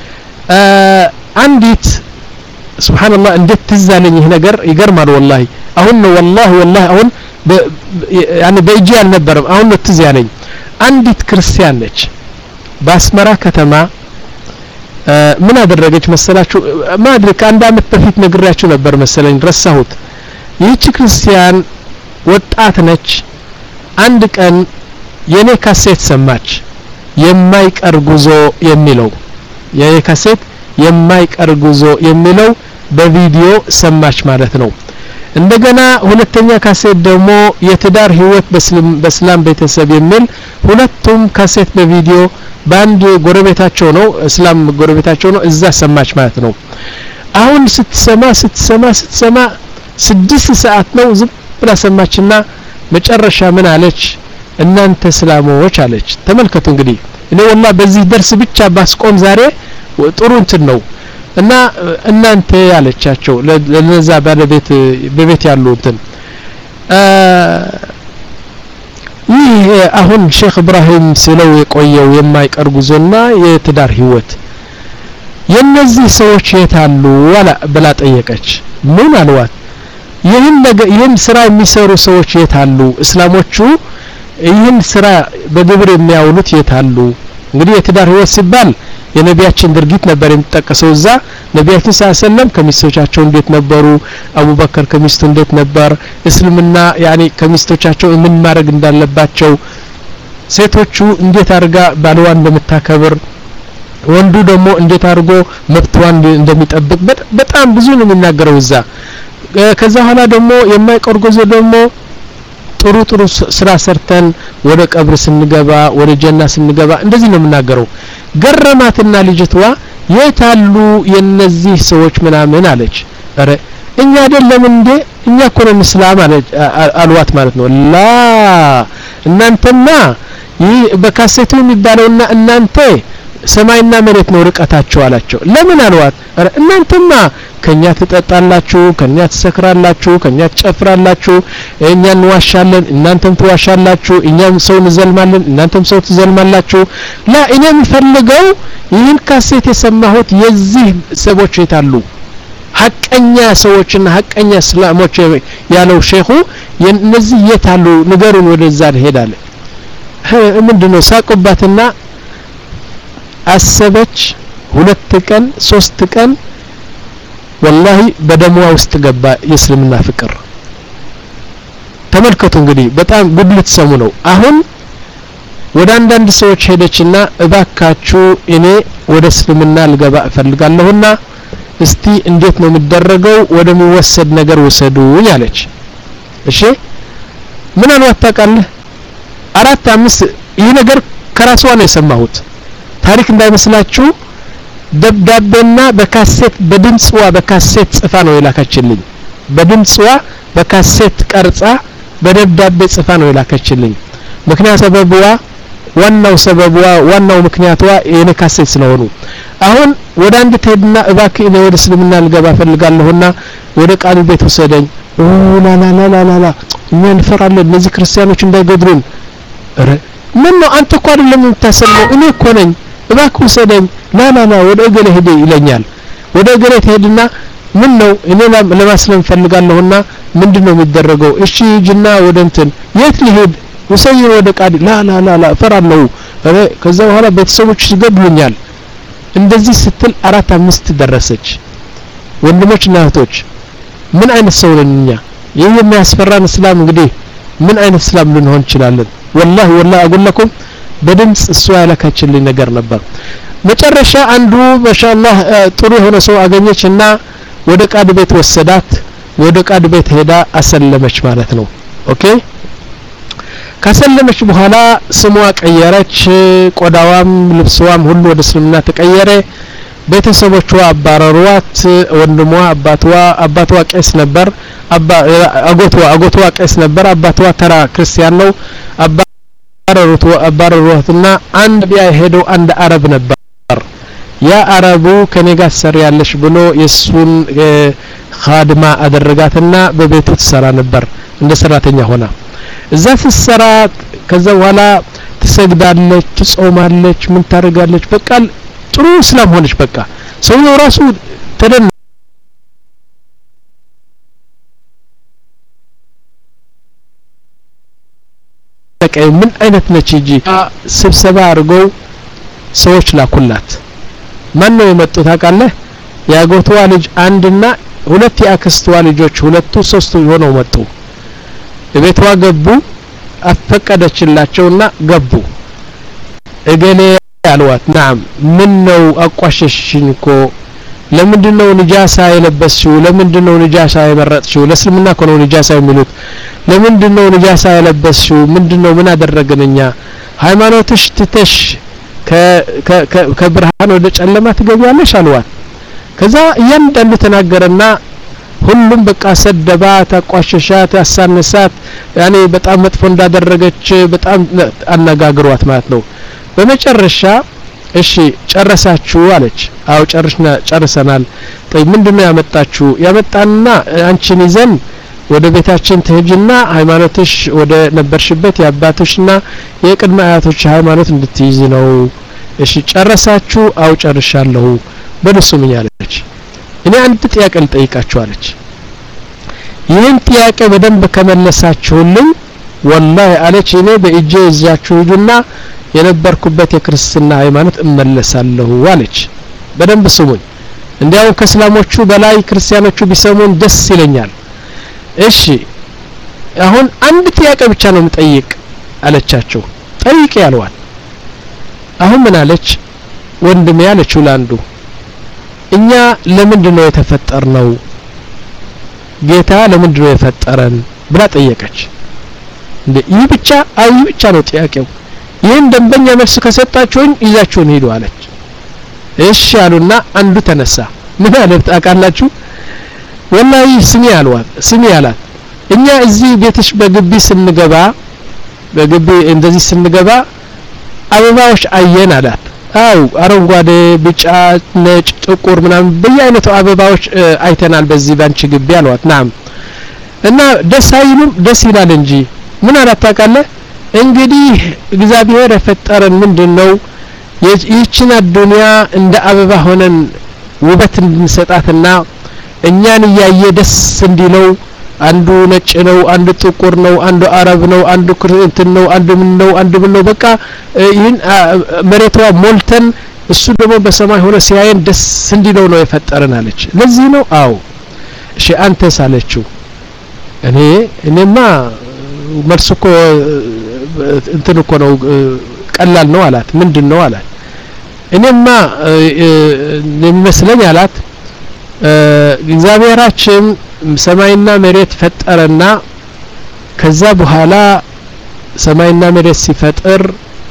አንዲት ሱብሃንአላህ እንዴት ትዛለኝ ይሄ ነገር ይገርማል والله አሁን ነው والله والله አሁን يعني በእጅ አልነበረም አሁን ነው ትዝ ያለኝ አንዲት ክርስቲያን ነች በአስመራ ከተማ ምን አደረገች መሰላችሁ ማድረግ ከአንድ አመት በፊት ነግራችሁ ነበር መሰለኝ ረሳሁት ይህች ክርስቲያን ወጣት ነች አንድ ቀን የኔ ካሴት ሰማች የማይቀር ጉዞ የሚለው የኔ ካሴት የማይቀር ጉዞ የሚለው በቪዲዮ ሰማች ማለት ነው እንደገና ሁለተኛ ካሴት ደግሞ የትዳር ህይወት በእስላም ቤተሰብ የሚል ሁለቱም ካሴት በቪዲዮ ባንድ ጎረቤታቸው ነው እስላም ጎረቤታቸው ነው እዛ ሰማች ማለት ነው አሁን ስትሰማ ስትሰማ ስትሰማ ስድስት ሰዓት ነው ዝም ብላ ሰማችና መጨረሻ ምን አለች እናንተ እስላሞች አለች ተመልከቱ እንግዲህ እኔ والله በዚህ ደርስ ብቻ ባስቆም ዛሬ ጥሩ እንትን ነው እና እናንተ ያለቻቸው ለነዛ ባለቤት በቤት ያሉ እንትን ይህ አሁን ሼክ ኢብራሂም ሲለው የቆየው የማይቀር ጉዞና የትዳር ህይወት የነዚህ ሰዎች የታሉ ወላ ብላ ጠየቀች ምን አልዋት ይህን ነገር ይህን ስራ የሚሰሩ ሰዎች የታሉ እስላሞቹ ይህን ስራ በግብር የሚያውሉት የታሉ እንግዲህ የትዳር ህይወት ሲባል የነቢያችን ድርጊት ነበር የሚጠቀሰው እዛ ነቢያችን ሰለላም ከሚስቶቻቸው እንዴት ነበሩ አቡበከር ከሚስቱ እንዴት ነበር እስልምና ያኒ ከሚስቶቻቸው ምን ማድረግ እንዳለባቸው ሴቶቹ እንዴት አርጋ ባልዋን እንደምታከብር ወንዱ ደግሞ እንዴት አርጎ መብቷን እንደሚጠብቅ በጣም ብዙ ነው የሚናገረው እዛ ከዛ ኋላ ደግሞ የማይቀር ጉዞ ደግሞ ጥሩ ጥሩ ስራ ሰርተን ወደ ቀብር ስንገባ ወደ ጀና ስንገባ እንደዚህ ነው የምናገረው ገረማትና ልጅቷ የታሉ የነዚህ ሰዎች ምናምን አለች አረ እኛ አይደለም እንዴ እኛ እኮ ነን እስላም አልዋት ማለት ነው ላ እናንተማ ይህ በካሴቱ የሚባለውና እናንተ ሰማይና መሬት ነው ርቀታቸው አላቸው ለምን አልዋት አረ እናንተማ ከኛ ትጠጣላችሁ ከኛ ትሰክራላችሁ ከኛ ትጨፍራላችሁ እኛን ዋሻለን እናንተም ትዋሻላችሁ እኛም ሰው እንዘልማለን እናንተም ሰው ትዘልማላችሁ ላ እኔ የምፈልገው ይህን ካሴት የሰማሁት የዚህ ሰዎች የታሉ ሐቀኛ ሰዎችና ሐቀኛ እስላሞች ያለው ሼኹ የነዚህ የታሉ ንገሩን ወደዛ ሄዳለ ምንድነው ሳቁባትና አሰበች ሁለት ቀን ሶስት ቀን والله በደሟ ውስጥ ገባ የእስልምና ፍቅር ተመልከቱ እንግዲህ በጣም ጉድ ልትሰሙ ነው አሁን ወደ አንዳንድ ሰዎች ሄደችና እባካችሁ እኔ ወደ እስልምና ልገባ እፈልጋለሁና እስቲ እንዴት ነው የሚደረገው ወደሚወሰድ ነገር ወሰዱኝ አለች እሺ ምን አልዋት ታውቃለህ አራት አምስት ይሄ ነገር ከራሷ ነው የሰማሁት ታሪክ እንዳይመስላችሁ ደብዳቤና በካሴት በድምጽዋ በካሴት ጽፋ ነው የላከችልኝ በድምጽዋ በካሴት ቀርጻ በደብዳቤ ጽፋ ነው የላከችልኝ ምክንያቱ ሰበብዋ ዋናው ሰበብዋ ዋናው ምክንያቷ የኔ ካሴት ስለሆኑ አሁን ወደ አንድ ትሄድና እባክህ እኔ ወደ እስልምና ልገባ ፈልጋለሁና ወደ ቃል ቤት ወሰደኝ ላ ላ ላ ላ ላ እኛ እንፈራለን እነዚህ ክርስቲያኖች እንዳይገድሉን ኧረ ምን ነው አንተ እኮ አይደለም የምታሰማው እኔ እኮ ነኝ እባክህ ውሰደኝ ላ ላ ላ ወደ እገሌ ሄደ ይለኛል ወደ እገሌ ትሄድና ምን ነው እኔ ለማስለም ፈልጋለሁና ምንድነው የሚደረገው እሺ ጅና ወደ እንትን የት ልሄድ ውሰኝ ወደ ቃዲ ላ ላ ላ ላ ፈራለሁ ኧረ ከዛ በኋላ ቤተሰቦች ይገድሉኛል እንደዚህ ስትል አራት አምስት ደረሰች ወንድሞችና እህቶች ምን አይነት ሰው ነን እኛ ይሄ የሚያስፈራን እስላም እንግዲህ ምን አይነት እስላም ልንሆን እንችላለን والله والله اقول لكم በድምጽ እሱ ያለካችልኝ ነገር ነበር መጨረሻ አንዱ ማሻአላህ ጥሩ የሆነ ሰው አገኘችና ወደ ቃድ ቤት ወሰዳት ወደ ቃድ ቤት ሄዳ አሰለመች ማለት ነው ኦኬ ካሰለመች በኋላ ስሟ ቀየረች ቆዳዋም ልብስዋም ሁሉ ወደ እስልምና ተቀየረ ቤተሰቦቿ አባረሯት ወንድሟ አባቷ አባቷ ቄስ ነበር አባ አጎቷ አጎቷ ቄስ ነበር አባቷ ተራ ክርስቲያን ነው አባረሩት አባረሩትና አንድ ቢያ ሄደው አንድ አረብ ነበር ያ አረቡ ከኔ ጋር ሰር ያለሽ ብሎ የሱን ኻድማ አደረጋትና በቤቱ ትሰራ ነበር እንደ ሰራተኛ ሆና እዛ ትሰራ ከዛ በኋላ ትሰግዳለች ትጾማለች ምን ታደርጋለች በቃ ጥሩ እስላም ሆነች በቃ ሰውየው ራሱ ተደነ ምን አይነት ነች እንጂ ስብሰባ አድርገው ሰዎች ላኩላት ማን ነው የመጡት ታውቃለህ ያጎቷ ልጅ አንድና ሁለት ያክስቷ ልጆች ሁለቱ ሶስቱ ሆነው መጡ ቤቷ ገቡ አፈቀደችላቸውና ገቡ እገሌ ያልዋት ናም ምን ነው አቋሸሽኝ እኮ ለምንድነው ንጃሳ የለበስሽው ለምንድነው ንጃሳ የመረጥሽው ለእስልምና እኮ ነው ንጃሳ የሚሉት ለምንድነው ንጃሳ የለበስሽው ምንድነው ምን አደረገንኛ ሃይማኖትሽ ትተሽ ከብርሃን ወደ ጨለማ ትገቢያለሽ አልዋት ከዛ እያንዳንዱ ተናገረና ሁሉም በቃ ሰደባት አቋሸሻት አሳነሳት ያኔ በጣም መጥፎ እንዳደረገች በጣም አነጋግሯት ማለት ነው በመጨረሻ እሺ ጨረሳችሁ አለች አው ጨርሽና ጨርሰናል ጠይ ምንድነው ያመጣችሁ ያመጣና አንቺን ይዘን ወደ ቤታችን ትሄጂና ሃይማኖትሽ ወደ ነበርሽበት ያባትሽና የቅድመ አያቶች ሃይማኖት እንድትይዝ ነው እሺ ጨረሳችሁ አው ጨርሻለሁ በልሱም ያለች እኔ አንድ ጥያቄ ልጠይቃችሁ አለች ይህን ጥያቄ በደንብ ከመለሳችሁልኝ ወላሂ አለች እኔ በእጄ ይዛችሁ ሂዱና የነበርኩበት የክርስትና ሃይማኖት እመለሳለሁ አለች በደንብ ስሙኝ እንዲያው ከእስላሞቹ በላይ ክርስቲያኖቹ ቢሰሙን ደስ ይለኛል እሺ አሁን አንድ ጥያቄ ብቻ ነው የምጠይቅ አለቻቸው ጠይቂ ያልዋል አሁን ምን አለች ወንድሜ ያለችው ላንዱ እኛ ለምንድነው የተፈጠርነው ጌታ ለምንድነው የፈጠረን ብላ ጠየቀች እንዴ ይህ ብቻ አይ ብቻ ነው ጥያቄው ይህን ደንበኛ መልስ ከሰጣችሁኝ ይዛችሁን ሄዱ አለች እሺ አሉና አንዱ ተነሳ ምን አለ ታውቃላችሁ ወላሂ ስሚ አልዋት ስሚ አላት እኛ እዚህ ቤትሽ በግቢ ስንገባ በግቢ እንደዚህ ስንገባ አበባዎች አየን አላት አው አረንጓዴ ቢጫ ነጭ ጥቁር ምናምን በየአይነቱ አበባዎች አይተናል በዚህ ባንቺ ግቢ አልዋት ናም እና ደስ አይሉም ደስ ይላል እንጂ ምን አላት ታውቃለህ እንግዲህ እግዚአብሔር የፈጠረን ምንድነው ይህችን አዱንያ እንደ አበባ ሆነን ውበት እንድንሰጣትና እኛን ያየ ደስ እንዲለው አንዱ ነጭ ነው አንዱ ጥቁር ነው አንዱ አረብ ነው አንዱ ክርስቲያን ነው አንዱ ምን ነው አንዱ ምን ነው በቃ ይህን መሬቷ ሞልተን እሱ ደግሞ በሰማይ ሆነ ሲያየን ደስ እንዲለው ነው የፈጠረን አለች ለዚህ ነው አው እሺ አንተ ሳለችው እኔ እኔማ መልስኮ እንትን እኮ ነው ቀላል ነው አላት ምንድነው አላት እኔማ ለምስለኝ አላት እግዚአብሔራችን ሰማይና መሬት ፈጠረና ከዛ በኋላ ሰማይና መሬት ሲፈጥር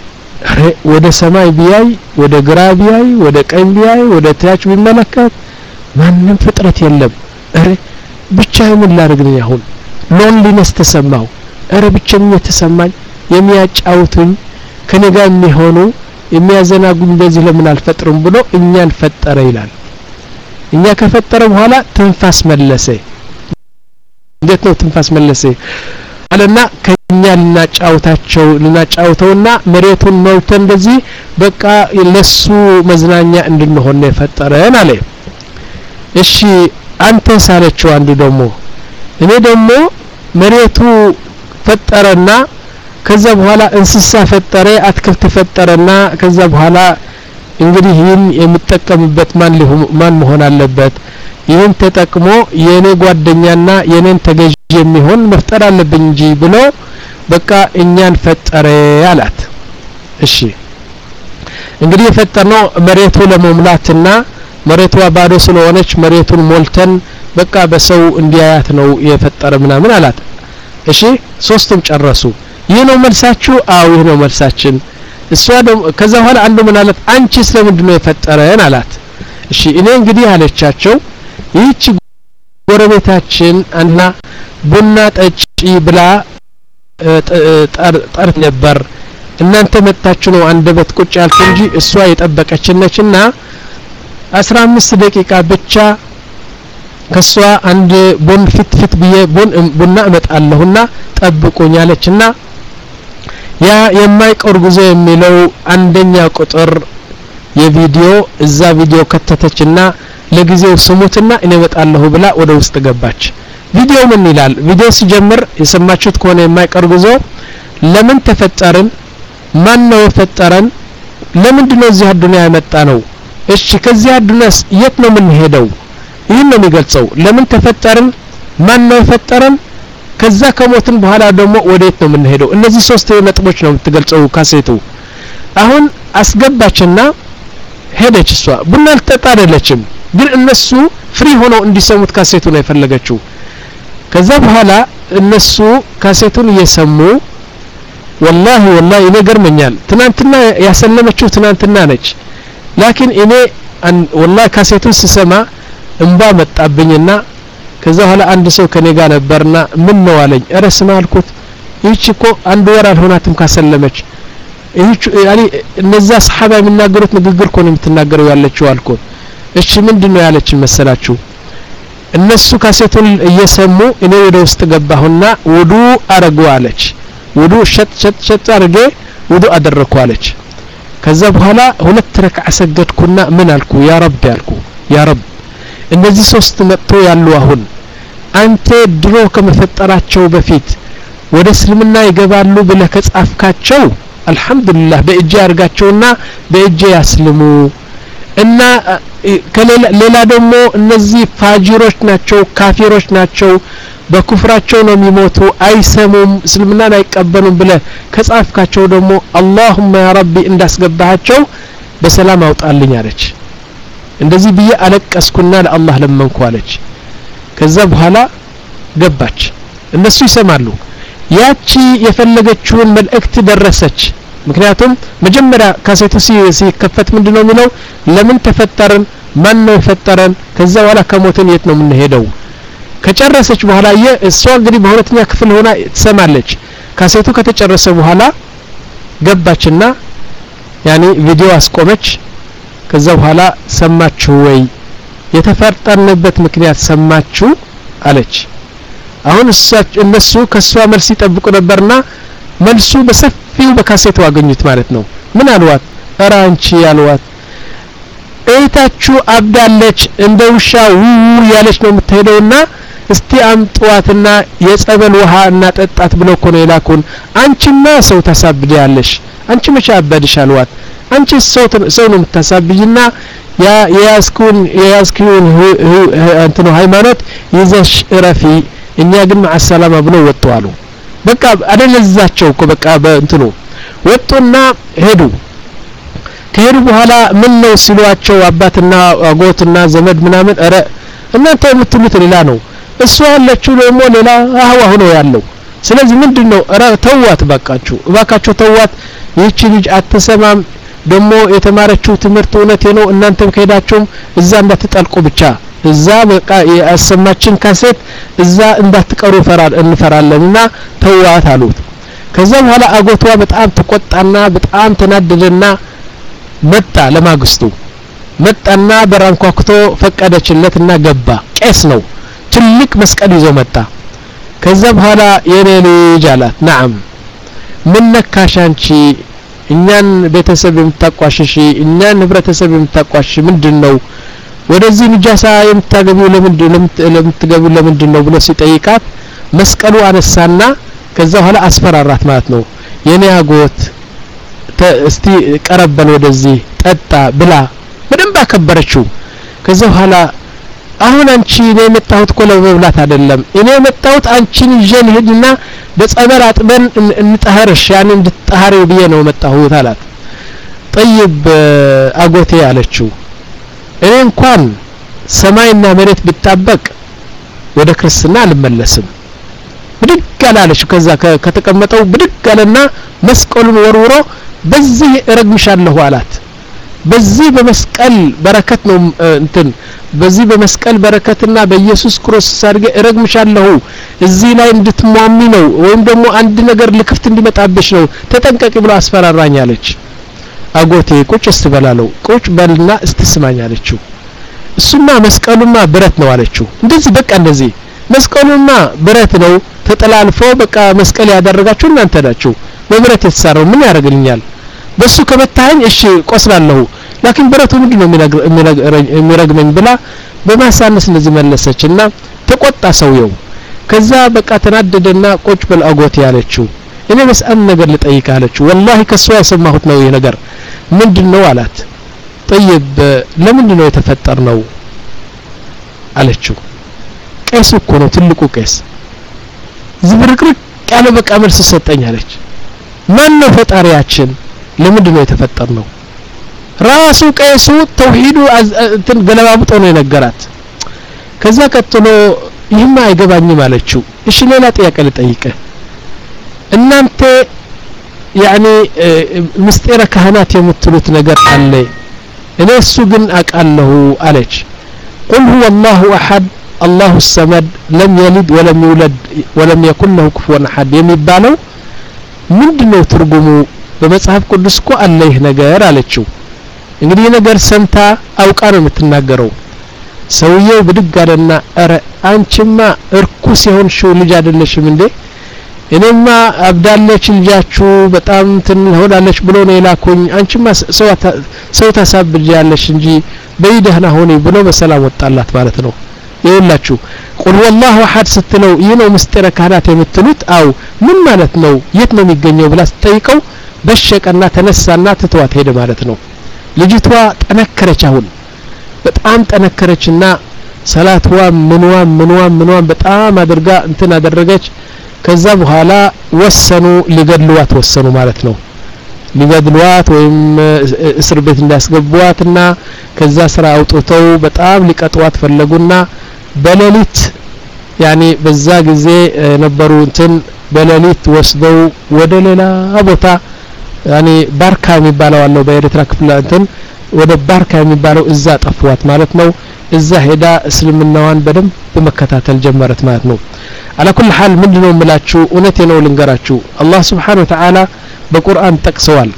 ወደ ሰማይ ቢያይ ወደ ግራ ቢያይ ወደ ቀኝ ቢያይ ወደ ታች ቢመለከት ማንንም ፍጥረት የለም አረ ብቻዬ ምን ላድርግ ነው አሁን ሎንሊነስ ተሰማው አረ ብቻዬ ተሰማኝ የሚያጫውቱኝ ከኔ ጋር የሚሆኑ የሚያዘናጉኝ እንደዚህ ለምን አልፈጥሩም ብሎ እኛን ፈጠረ ይላል እኛ ከፈጠረ በኋላ ትንፋስ መለሰ እንዴት ነው ትንፋስ መለሰ አለና ከኛ ልናጫውታቸው ልናጫውተውና መሬቱን ሞልተን እንደዚህ በቃ ለሱ መዝናኛ እንድንሆን የፈጠረን አለ እሺ አንተ ሳለችው አንዱ ደግሞ እኔ ደግሞ መሬቱ ፈጠረና ከዛ በኋላ እንስሳ ፈጠረ አትክልት ፈጠረና ከዛ በኋላ እንግዲህ ይህን የሚጠቀምበት ማን ሊሆን ማን መሆን አለበት ይህን ተጠቅሞ የኔ ጓደኛና የኔን ተገዥ የሚሆን መፍጠር አለብኝ እንጂ ብሎ በቃ እኛን ፈጠረ አላት እሺ እንግዲህ የፈጠርነው መሬቱ ለመሙላትና መሬቷ ባዶ ስለሆነች መሬቱን ሞልተን በቃ በሰው እንዲያያት ነው የፈጠረ ምናምን አላት እሺ ሶስቱም ጨረሱ ይህ ነው መልሳችሁ አው ይህ ነው መልሳችን እሷ ደግሞ ከዛ በኋላ አንዱ ምን አላት አንቺ ስለምንድነው የፈጠረን አላት እሺ እኔ እንግዲህ አለቻቸው ይህች ጎረቤታችን እና ቡና ጠጪ ብላ ጠርት ነበር እናንተ መጣችሁ ነው አንደበት ቁጭ ያልኩ እንጂ እሷ የጠበቀችን ነችና አስራ አምስት ደቂቃ ብቻ ከሷ አንድ ቡን ፍት ፍት ብዬ ቡን ቡና እመጣለሁና ጠብቁኝ አለችና ያ የማይቀር ጉዞ የሚለው አንደኛ ቁጥር የቪዲዮ እዛ ቪዲዮ ከተተችና ለጊዜው ስሙትና እኔ እመጣለሁ ብላ ወደ ውስጥ ገባች ቪዲዮ ምን ይላል ቪዲዮ ሲጀምር የሰማችሁት ከሆነ የማይቀር ጉዞ ለምን ተፈጠርን ማን ነው የፈጠረን ለምንድነው እዚህ አዱንያ የመጣ ነው እሺ ከዚህ አዱንያስ የት ነው ምን ሄደው ይሄን ነው የሚገልጸው ለምን ተፈጠርን ማን ነው የፈጠረን ከዛ ከሞትን በኋላ ደግሞ ወዴት ነው ምን ሄደው እነዚህ ሶስት ነጥቦች ነው የምትገልጸው ካሴቱ አሁን አስገባችና ሄደች እሷ ቡና ልትጠጣ አይደለችም ግን እነሱ ፍሪ ሆነው እንዲሰሙት ካሴቱ ነው የፈለገችው ከዛ በኋላ እነሱ ካሴቱን እየሰሙ والله والله እኔ ገርመኛል ትናንትና ያሰለመችው ትናንትና ነች ላኪን እኔ والله ካሴቱን ስሰማ እንባ መጣብኝና ከዛ በኋላ አንድ ሰው ከኔ ጋር ነበርና ምን ነው አለኝ እረስማ አልኩት ይህች እኮ አንድ ወር አልሆናትም ካሰለመች ይህች ያኒ እነዛ ሰሃባ የሚናገሩት ንግግር እኮ ነው የምትናገረው ያለችው አልኩት እሺ ምንድነው ያለችን መሰላችሁ እነሱ ካሴቱን እየሰሙ እኔ ወደ ውስጥ ገባሁና ውዱ አረጉ አለች ውዱ ሸጥ ሸጥ ሸጥ አርጌ ውዱ አደረኩ አለች ከዛ በኋላ ሁለት ረክዓ ሰገድኩና ምን አልኩ ያ ረብ ያልኩ ያ ረብ እነዚህ ሶስት መጥቶ ያሉ አሁን አንተ ድሮ ከመፈጠራቸው በፊት ወደ እስልምና ይገባሉ ብለህ ከጻፍካቸው አልহামዱሊላህ በእጄ አርጋቸውና በእጄ ያስልሙ እና ከሌላ ደግሞ እነዚህ ፋጂሮች ናቸው ካፊሮች ናቸው በኩፍራቸው ነው የሚሞቱ አይሰሙም እስልምናን አይቀበሉም ብለህ ከጻፍካቸው ደግሞ አላሁመ ያ ረቢ እንዳስገባቸው በሰላም አውጣልኝ አለች እንደዚህ ብዬ አለቀስኩና ለአላህ ለመንኩ አለች ከዛ በኋላ ገባች እነሱ ይሰማሉ ያቺ የፈለገችውን መልእክት ደረሰች ምክንያቱም መጀመሪያ ካሴቱ ሲከፈት ምንድነው የሚለው ለምን ተፈጠርን ማን ነው የፈጠረን ከዛ በኋላ ከሞትን የት ነው የምንሄደው ከጨረሰች በኋላ የእሷ እንግዲህ በሁለተኛ ክፍል ሆና ትሰማለች ካሴቱ ከተጨረሰ በኋላ ገባችና ያኒ ቪዲዮ አስቆመች ከዛ በኋላ ሰማችሁ ወይ የተፈጠርንበት ምክንያት ሰማችሁ አለች አሁን እነሱ ከሷ መልስ ይጠብቁ ነበርና መልሱ በሰፊው በካሴቱ አገኙት ማለት ነው ምን አልዋት አራንቺ ያልዋት እይታችሁ አብዳለች እንደ ውሻ ውው ያለች ነው የምትሄደውና እስቲ አምጧትና የጸበል ውሃ እና ጠጣት ብለው እኮ ነው የላኩን አንቺማ ሰው ታሳብዲያለሽ አንቺ መቼ አበድሽ አልዋት አንቺ ሰው ሰው ነው የምታሳብጂና ያ የያስኩን የያስኩን እንትኑ ሃይማኖት ይዘሽ ረፊ እኛ ግን ማሰላማ ብለው ወጥተዋሉ በቃ አደለዛቸው እኮ በቃ በእንትኑ ወጡና ሄዱ ከሄዱ በኋላ ምን ነው ሲሏቸው አባትና አጎትና ዘመድ ምናምን አረ እናንተ የምትሉት ሌላ ነው እሱ ያለችው ደግሞ ሌላ አህዋ ሆኖ ያለው ስለዚህ ምንድነው አረ ተዋት በቃችሁ እባካችሁ ተዋት ይህች ልጅ አትሰማም ደሞ የተማረችው ትምህርት እውነቴ ነው እናንተም ከሄዳችሁም እዛ እንዳትጠልቁ ብቻ እዛ በቃ ያሰማችን ካሴት እዛ እንዳትቀሩ ፈራል እንፈራለንና ተዋት አሉት ከዛ በኋላ አጎቷ በጣም ተቆጣና በጣም ተናደደና መጣ ለማግስቱ መጣና በራንኳክቶ ፈቀደችለትና ገባ ቄስ ነው ትልቅ መስቀል ይዞ መጣ ከዛ በኋላ የኔ ልጅ አላት نعم ምን ነካሽ አንቺ እኛን ቤተሰብ የምታቋሽሽ እኛን ህብረተሰብ የምታቋሽ ምንድነው ወደዚህ ንጃሳ የምታገቢው ለምንድን ለምትገቢው ለምንድነው ብሎ ሲጠይቃት መስቀሉ አነሳና ከዛ በኋላ አስፈራራት ማለት ነው የኔ አጎት እስቲ ቀረበል ወደዚህ ጠጣ ብላ በደንብ አከበረችው ከዛ በኋላ አሁን አንቺ እኔ የመጣሁት እኮ ለመብላት አይደለም እኔ የመጣሁት አንቺን ይዤን ሄድና በጸበል አጥበን እንጠሃርሽ ያን እንድትጠሃሪው ብዬ ነው መጣሁት አላት طيب አጎቴ አለችው እኔ እንኳን ሰማይና መሬት ቢጣበቅ ወደ ክርስትና አልመለስም ብድግ አላለች ከዛ ከተቀመጠው ብድግ አለና መስቀሉን ወርውሮ በዚህ እረግምሻለሁ አላት በዚህ በመስቀል በረከት ነው እንትን በዚህ በመስቀል በረከትና በኢየሱስ ክርስቶስ አድርገ እረግምሻለሁ እዚህ ላይ እንድትሟሚ ነው ወይም ደግሞ አንድ ነገር ልክፍት እንዲመጣብሽ ነው ተጠንቀቂ ብሎ አስፈራራኝ አለች አጎቴ ቁጭ እስበላለው ቁጭ በልና እስቲስማኝ አለችው እሱማ መስቀሉማ ብረት ነው አለችው እንደዚህ በቃ እንደዚህ መስቀሉማ ብረት ነው ተጠላልፎ በቃ መስቀል ያደረጋችሁ እናንተ ናችሁ በብረት የተሰራው ምን ያደርግልኛል በሱ ከመታኝ እሺ ቆስላለሁ ላኪን ብረቱ ምንድነው የሚረግመኝ ብላ በማሳነስ እንደዚህ መለሰችና ተቆጣ ሰውየው ከዛ በቃ ተናደደና ቁጭ በል አጎቴ ያለችው እኔ መስአል ነገር ልጠይቅ አለችው والله ከሷ ያሰማሁት ነው ይሄ ነገር ምንድነው አላት طيب ለምንድነው የተፈጠርነው አለችው ቄስ እኮ ነው ትልቁ ቄስ ዝብርቅርቅ ያለ በቃ መልስ ሰጠኝ አለች ማን ነው ፈጣሪያችን ለምንድነው የተፈጠርነው ራሱ ቄሱ ተውሂዱ እንትን ገለባብጦ ነው የነገራት ከዛ ቀጥሎ ይህማ አይገባኝም አለችው እሺ ሌላ ጥያቄ ልጠይቅ እናንተ يعني ምስጢረ ካህናት የምትሉት ነገር አለ እኔ እሱ ግን አቃለሁ አለች قل هو الله احد الله الصمد لم يلد ولم يولد ولم يكن له كفوا احد የሚባለው ምንድነው ትርጉሙ በመጽሐፍ ቅዱስ እኮ አለ ይሄ ነገር አለችው እንግዲህ ነገር ሰምታ አውቃ ነው የምትናገረው ሰውየው ብድግ አለና አረ አንቺማ እርኩስ የሆንሽው ልጅ አይደለሽም እንዴ እኔማ አብዳለች ልጃችሁ በጣም ትንሆናለች ብሎ ነው የላኩኝ አንቺማ ሰው ሰው ታሳብጃለሽ እንጂ በይደህና ሆኔ ብሎ በሰላም ወጣላት ማለት ነው ይኸውላችሁ ቁል والله احد ስትለው ይህ ነው ምስጢረ ካህናት የምትሉት አው ምን ማለት ነው የት ነው የሚገኘው ብላ ስትጠይቀው በሸቀና ተነሳና ትተዋት ሄደ ማለት ነው ልጅቷ ጠነከረች አሁን በጣም ጠነከረችና ሰላትዋ ምንዋ ምንዋ ምንዋ በጣም አድርጋ እንትን አደረገች ከዛ በኋላ ወሰኑ ሊገድሏት ወሰኑ ማለት ነው ሊገድሏት ወይም እስር ቤት እንዲያስገቧትና ከዛ ስራ አውጥተው በጣም ሊቀጥዋት ፈለጉና በሌሊት ያኒ በዛ ጊዜ ነበሩ እንትን በሌሊት ወስደው ወደ ሌላ ቦታ ያኒ ባርካ የሚባለው አለው በኤርትራ ክፍለ እንትን ወደ ባርካ የሚባለው እዛ ጠፍዋት ማለት ነው እዛ ሄዳ እስልምናዋን በደንብ በመከታተል ጀመረት ማለት ነው على كل حال ምንድነው ምላችሁ እውነቴ ነው ልንገራችሁ አላህ Subhanahu Wa Ta'ala በቁርአን ጠቅሰዋል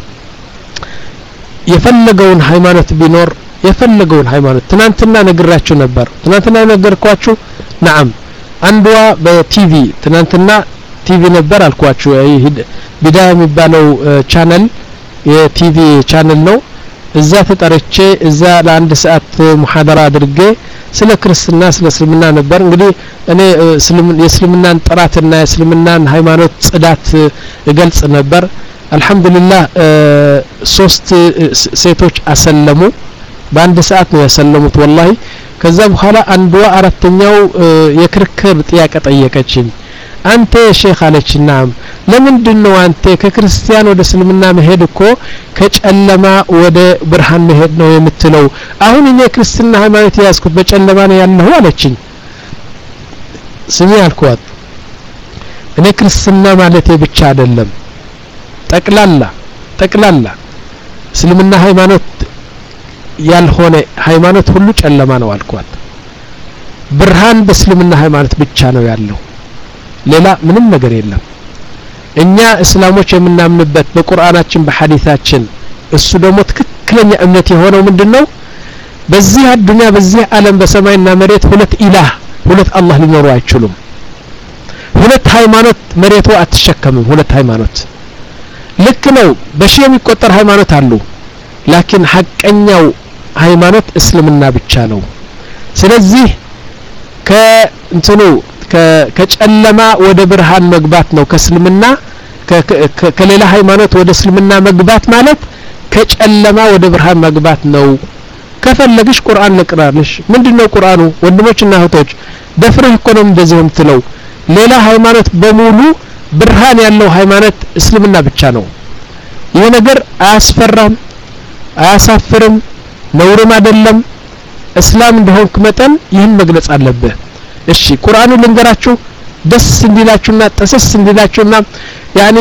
የፈለገውን ሃይማኖት ቢኖር የፈለገውን ሃይማኖት ትናንትና ነግራችሁ ነበር ትናንትና ነገርኳችሁ نعم አንዷ በቲቪ ትናንትና ቲቪ ነበር አልኳችሁ ቢዳያ የሚባለው ቻናል የቲቪ ቻናል ነው እዛ ተጠርቼ እዛ ለአንድ ሰዓት ሙሐደራ አድርጌ ስለ ክርስትና ስለ እስልምና ነበር እንግዲህ እኔ የእስልምናን ጥራትና የእስልምናን ሃይማኖት ጽዳት እገልጽ ነበር አልহামዱሊላህ ሶስት ሴቶች አሰለሙ በአንድ ሰዓት ነው ያሰለሙት والله ከዛ በኋላ አንዷ አራተኛው የክርክር ጥያቄ ጠየቀችኝ አንተ ሼክ አለችና ለምንድነው አንተ ከክርስቲያን ወደ እስልምና መሄድ እኮ ከጨለማ ወደ ብርሃን መሄድ ነው የምትለው አሁን እኔ ክርስትና ሃይማኖት ያስኩት በጨለማ ነው ያለው አለችኝ ስሚ አልኳት እኔ ክርስትና ማለቴ ብቻ አይደለም ጠቅላላ ጠቅላላ እስልምና ሃይማኖት ያልሆነ ሃይማኖት ሁሉ ጨለማ ነው አልኳት ብርሃን በእስልምና ሃይማኖት ብቻ ነው ያለው ሌላ ምንም ነገር የለም እኛ እስላሞች የምናምንበት በቁርአናችን በሐዲታችን እሱ ደግሞ ትክክለኛ እምነት የሆነው ምንድነው በዚህ አዱንያ በዚህ ዓለም በሰማይና መሬት ሁለት ኢላህ ሁለት አላህ ሊኖሩ አይችሉም ሁለት ሃይማኖት መሬቷ አትሸከምም ሁለት ሃይማኖት ልክ ነው በሺህ የሚቆጠር ሃይማኖት አሉ ላኪን ሐቀኛው ሃይማኖት እስልምና ብቻ ነው ስለዚህ ከእንትኑ ከጨለማ ወደ ብርሃን መግባት ነው ከእስልምና ከሌላ ሃይማኖት ወደ እስልምና መግባት ማለት ከጨለማ ወደ ብርሃን መግባት ነው ከፈለግሽ ቁርአን ለቅራልሽ ምንድነው ቁርአኑ ወንድሞችና እህቶች ደፍረህ እኮ ነው እንደዚህ የምትለው ሌላ ሃይማኖት በሙሉ ብርሃን ያለው ሃይማኖት እስልምና ብቻ ነው ይሄ ነገር አያስፈራም አያሳፍርም ነውርም አይደለም እስላም እንደሆንክ መጠን ይህን መግለጽ አለብህ እሺ ቁርአኑ ልንገራችሁ ደስ እንዲላችሁና ተሰስ እንዲላችሁና ያኒ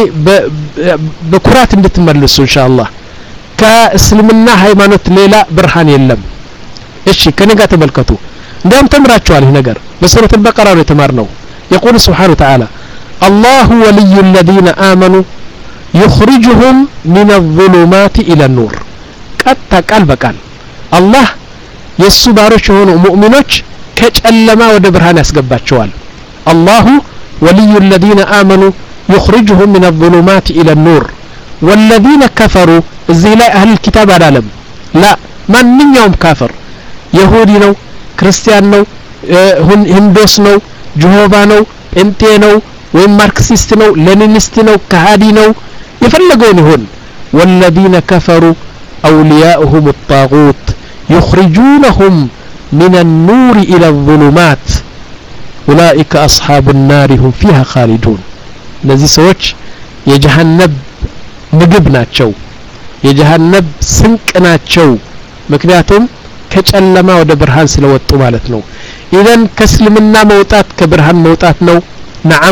በኩራት እንድትመለሱ ኢንሻአላህ ከእስልምና ሃይማኖት ሌላ ብርሃን የለም እሺ ከነጋ ተመልከቱ እንደውም ተምራችኋል ይሄ ነገር በሱረቱ አልበቀራ ነው የተማርነው يقول سبحانه وتعالى الله ولي الذين آمنوا يخرجهم من الظلمات إلى النور ቀጥታ ቃል በቃል አላህ የሱ ባሮች የሆኑ ሙእሚኖች ከጨለማ ወደ ብርሃን ያስገባቸዋል الله ولي الذين آمنوا يخرجهم من الظلمات إلى النور والذين كفروا እዚህ ላይ አህል ኪታብ አላለም لا ማንኛውም ካፍር ይሁዲ ነው ክርስቲያን ነው ሂንዶስ ነው ጆሆባ ነው ጴንጤ ነው ወይም ማርክሲስት ነው ሌኒኒስት ነው ከሃዲ ነው የፈለገውን ይሁን والذين كفروا أولياؤهم الطاغوت يخرجونهم من النور إلى الظلمات أولئك أصحاب النار هم فيها خالدون እነዚህ ሰዎች የጀሃነም ምግብ ናቸው የጀሃነም ስንቅ ናቸው ምክንያቱም ከጨለማ ወደ ብርሃን ስለወጡ ማለት ነው ኢዘን ከእስልምና መውጣት ከብርሃን መውጣት ነው ነዓም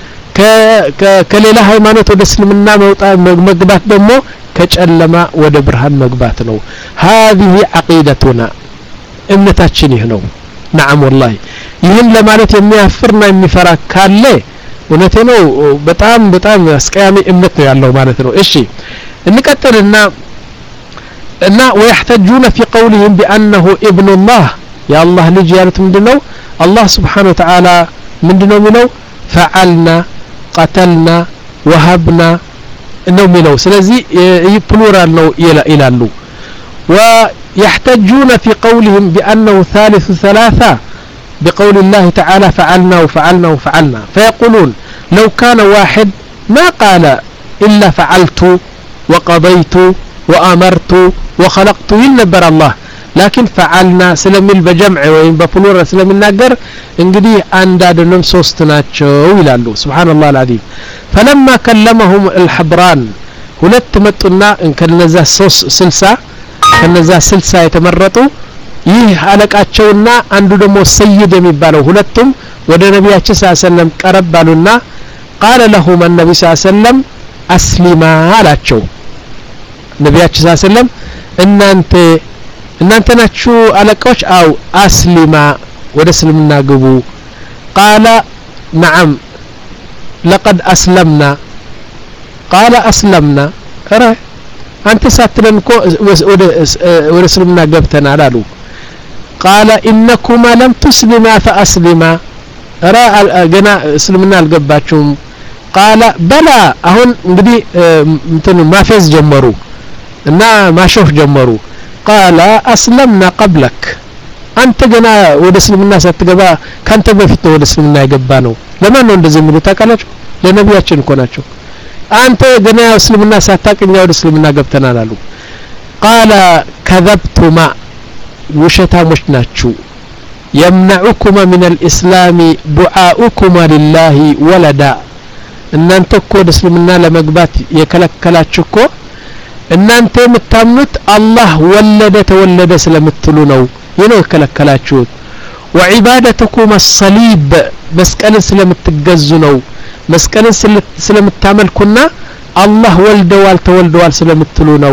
ከሌላ ሃይማኖት ወደ እስልምና መውጣት መግባት ደግሞ ከጨለማ ወደ ብርሃን መግባት ነው هذه عقيدتنا እምነታችን ይህ ነው ነዓም والله ይህን ለማለት የሚያፍርና የሚፈራ ካለ እውነቴ ነው በጣም በጣም አስቀያሚ እምነት ነው ያለው ማለት ነው እሺ እንቀጥልና እና ويحتجون في قولهم بأنه ابن الله يا الله ልጅ ያሉት ምንድነው አላህ Subhanahu Wa Ta'ala ምንድነው የሚለው فعلنا قتلنا وهبنا ነው የሚለው ስለዚህ ፕሉራል ነው ይላሉ ويحتجون في قولهم بأنه ثالث ثلاثة بقول الله تعالى فعلنا وفعلنا وفعلنا فيقولون لو كان واحد ما قال إلا فعلت وقضيت وأمرت وخلقت ينبر الله لكن فعلنا سلميل بجمع وين بفلور سلميل ناقر انقدي اندادنم سوستناتشو يلالو سبحان الله العظيم فلما كلمهم الحبران ሁለት መጡና ከነዛ ሶስት ስልሳ ከነዛ ስልሳ የተመረጡ ይህ አለቃቸውና አንዱ ደግሞ ሰይድ የሚባለው ሁለቱም ወደ ነብያችን ሰለላሁ ዐለይሂ ወሰለም ቀረባሉና قال لهم النبي صلى الله عليه وسلم اسلما አላቸው ነብያችን ሰለላሁ ዐለይሂ ወሰለም እናንተ እናንተ ናችሁ አለቃዎች አው አስሊማ ወደ እስልምና ግቡ قال نعم لقد اسلمنا قال اسلمنا ኧረ አንተ ሳትለን እኮ ወደ ወደ እስልምና ገብተናል አሉ قال انكما لم تسلما فاسلما ኧረ ገና እስልምና አልገባችሁም قال بلى አሁን እንግዲህ እንትን ማፈዝ ጀመሩ እና ማሾፍ ጀመሩ قال اسلمنا قبلك አንተ ገና ወደ እስልምና ሳትገባ ካንተ በፊት ነው ወደ እስልምና የገባ ነው ለማን ነው እንደዚህ የሚሉት ታውቃላችሁ ለነብያችን እኮ ናቸው አንተ ገና እስልምና ሳታቀኛ ወደ እስልምና ገብተናል አሉ قال كذبتما ውሸታሞች ናችሁ يمنعكما من الاسلام دعاؤكما لله ولدا እናንተ እኮ ወደ እስልምና ለመግባት የከለከላችሁ እኮ እናንተ የምታምኑት አላህ ወለደ ተወለደ ስለምትሉ ነው የነው የከለከላችሁት وعبادتكم الصليب መስቀልን ስለምትገዙ ነው መስቀልን ስለምታመልኩና አላህ ወልደዋል ተወልደዋል ስለምትሉ ነው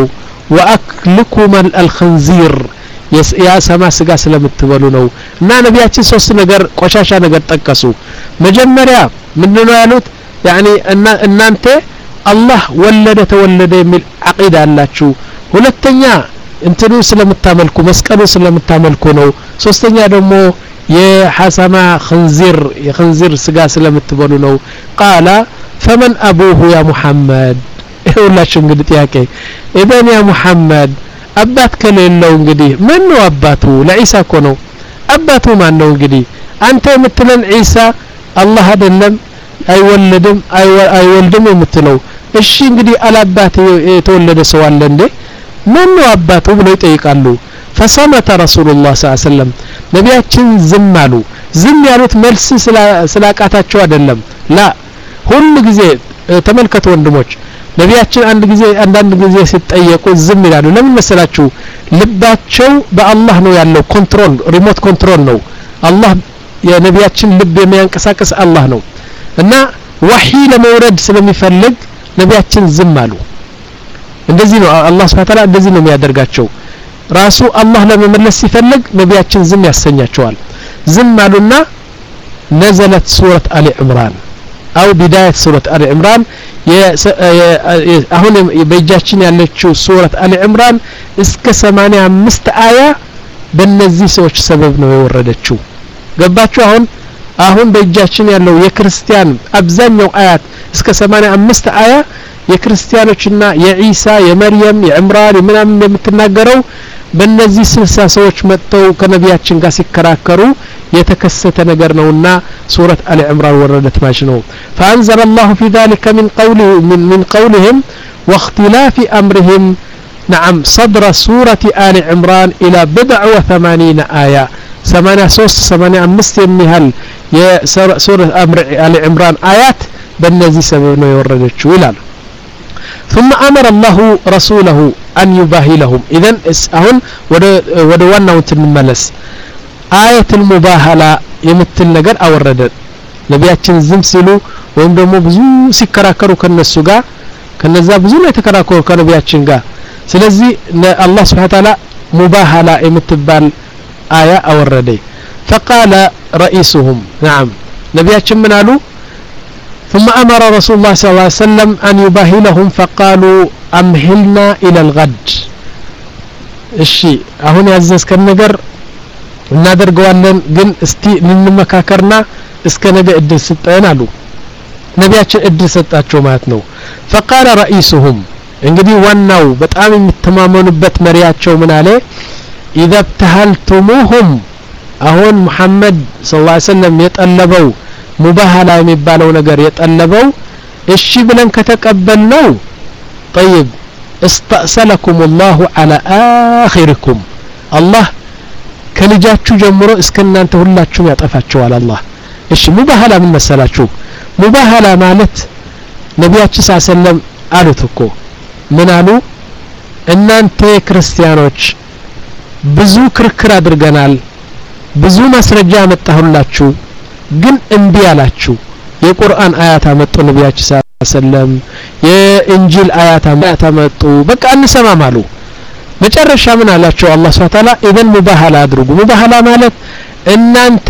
واكلكم الخنزير ያ ሰማ ስጋ ስለምትበሉ ነው እና ነብያችን ሶስት ነገር ቆሻሻ ነገር ጠቀሱ መጀመሪያ ምንድነው ያሉት يعني እናንተ አላህ ወለደ ተወለደ የሚል አቂዳ አላችሁ ሁለተኛ እንትኑ ስለምታመልኩ መስቀሉ ስለምታመልኩ ነው ሶስተኛ ደግሞ የሐሰማ خنزير የخنزير ስጋ ስለምትበሉ ነው ቃላ فمن أبوه يا محمد ይኸውላችሁ እንግዲህ ጥያቄ ኢብን ያ ሙሐመድ አባት ከሌለው እንግዲህ ማን ነው አባቱ ለኢሳ እኮ ነው አባቱ ማን ነው እንግዲህ አንተ የምትለን ኢሳ አላህ አይደለም አይወለድም አይወልድም የምትለው እሺ እንግዲህ አላባት የተወለደ ሰው አለ እንዴ ማን ነው አባቱ ብለው ይጠይቃሉ فصمت رسول الله صلى الله عليه وسلم ነቢያችን ዝም አሉ ዝም ያሉት መልስ ስላቃታቸው አይደለም ላ ሁሉ ጊዜ ተመልከቱ ወንድሞች ነቢያችን አንድ ጊዜ አንዳንድ ጊዜ ሲጠየቁ ዝም ይላሉ ለምን መሰላችሁ ልባቸው በአላህ ነው ያለው ኮንትሮል ሪሞት ኮንትሮል ነው አላህ የነቢያችን ልብ የሚያንቀሳቅስ አላህ ነው እና ወሂ ለመውረድ ስለሚፈልግ ነቢያችን ዝም አሉ እንደዚህ ነው አላህ Subhanahu Ta'ala እንደዚህ ነው የሚያደርጋቸው ራሱ አላህ ለመመለስ ሲፈልግ ነቢያችን ዝም ያሰኛቸዋል ዝም አሉና نزلت سورة آل عمران أو بداية سورة آل عمران አሁን በእጃችን ያለችው ሱረት አሊ ዕምራን እስከ ሰማንያ አምስት አያ በእነዚህ ሰዎች ሰበብ ነው የወረደችው ገባችሁ አሁን አሁን በእጃችን ያለው የክርስቲያን አብዛኛው አያት እስከ ሰማንያ አምስት አያ የክርስቲያኖችና የኢሳ የመርየም የዕምራን ምናምን የምትናገረው በእነዚህ ስልሳ ሰዎች መጥተው ከነቢያችን ጋር ሲከራከሩ የተከሰተ ነገር ነውና ሱረት አሊ ዕምራን ወረደት ማለት ነው فأنزل الله في ذلك من قوله من, من قولهم واختلاف أمرهم نعم صدر سورة آل عمران إلى بضع وثمانين آية ثمانية ሶስት ثمانية አምስት የሚያህል የሱረት آل عمران آيات በእነዚህ ሰበብ ነው የወረደችው ይላል ثم أمر الله رسوله أن يباهي لهم إذن أهون وده وانا ونتنملس آية المباهلة يمثل نجر أوردت نبياتين زمسلو ويمدمو بزو سيكراكرو كالنسو غا كالنزا بزو لا يتكراكرو كالنبياتين غا سلزي الله سبحانه وتعالى مباهلة يمثل آية أوردت فقال رئيسهم نعم نبياتين منالو ثم أمر رسول الله صلى الله عليه وسلم أن يباهي لهم فقالوا أمهلنا إلى الغد الشيء هنا يعزز كالنجر نادر قوانن قن استي ننمكاكرنا اسكنجا ادل ستين علو نبياتش ادل ستاتشو ماتنو فقال رئيسهم انجدي وانو بتعامل متمامون بت مرياتشو من عليه إذا ابتهلتموهم أهون محمد صلى الله عليه وسلم يتقلبوا ሙባሃላ የሚባለው ነገር የጠለበው እሺ ብለን ከተቀበልነው طيب استأصلكم الله على آخركم الله ከልጃችሁ ጀምሮ እስከናንተ ሁላችሁም ያጠፋችኋል አላህ እሺ ሙባሃላ ምን መሰላችሁ ሙባሃላ ማለት ነቢያችን ሰለላሁ አሉት እኮ ምን አሉ እናንተ ክርስቲያኖች ብዙ ክርክር አድርገናል ብዙ ማስረጃ መጣሁላችሁ ግን እንቢ ያላችሁ የቁርአን አያት አመጡ ነብያችን ሰለላም የእንጂል አያት አመጡ በቃ እንሰማም አሉ መጨረሻ ምን አላቸው አላህ Subhanahu Ta'ala ኢዘን ሙባሃላ አድርጉ ሙባሃላ ማለት እናንተ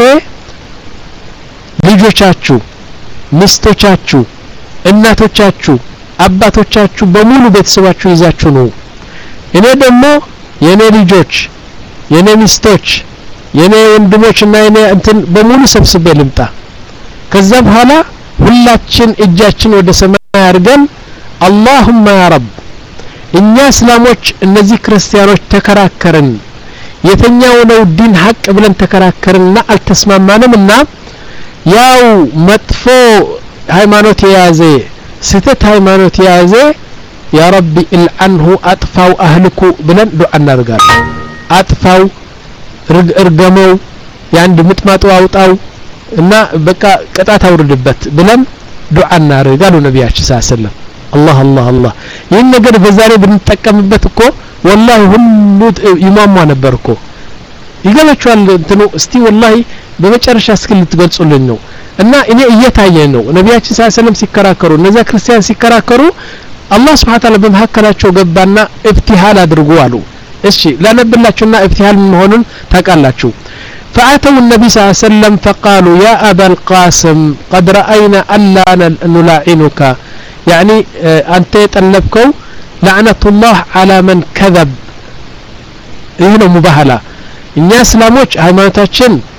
ልጆቻችሁ ሚስቶቻችሁ እናቶቻችሁ አባቶቻችሁ በሙሉ ቤተሰባችሁ ይዛችሁ ነው እኔ ደግሞ የኔ ልጆች የኔ ሚስቶች የኔ ወንድሞችና የኔ እንትን በሙሉ ሰብስቤ ልምጣ ከዛ በኋላ ሁላችን እጃችን ወደ ሰማይ አርገን اللهم يا رب እኛ እስላሞች እነዚህ ክርስቲያኖች ተከራከርን የተኛው ነው ዲን ሐቅ ብለን ተከራከርንና አልተስማማንምና ያው መጥፎ ሃይማኖት የያዘ ስተት ሃይማኖት የያዘ يا رب العنه اطفاو اهلكو ብለን ዱዓ እናደርጋለን አጥፋው እርገመው ያንድ ምጥማጡ አውጣው እና በቃ ቅጣት አውርድበት ብለን ዱዓ እናደርጋለን ነብያችን ሰለላም الله الله الله ይሄን ነገር በዛሬ ብንጠቀምበት እኮ والله ሁሉ ይማማ ነበር እኮ ይገላችኋል እንትኑ እስቲ والله በመጨረሻ እስኪ ልትገልጹልኝ ነው እና እኔ እየታየ ነው ነብያችን ሰለላም ሲከራከሩ እነዛ ክርስቲያን ሲከራከሩ አላህ Subhanahu Ta'ala በመሐከላቸው ገባና ኢብቲሃል አድርጉ አሉ እሺ ለነብላችሁና ኢብቲሃል መሆኑን ታውቃላችሁ فأتوا النبي صلى الله عليه وسلم فقالوا يا أبا القاسم قد رأينا ألا نلاعنك يعني أنت يتلبكو لعنة الله على من كذب هنا مباهلة الناس لاموش هايمانتاچن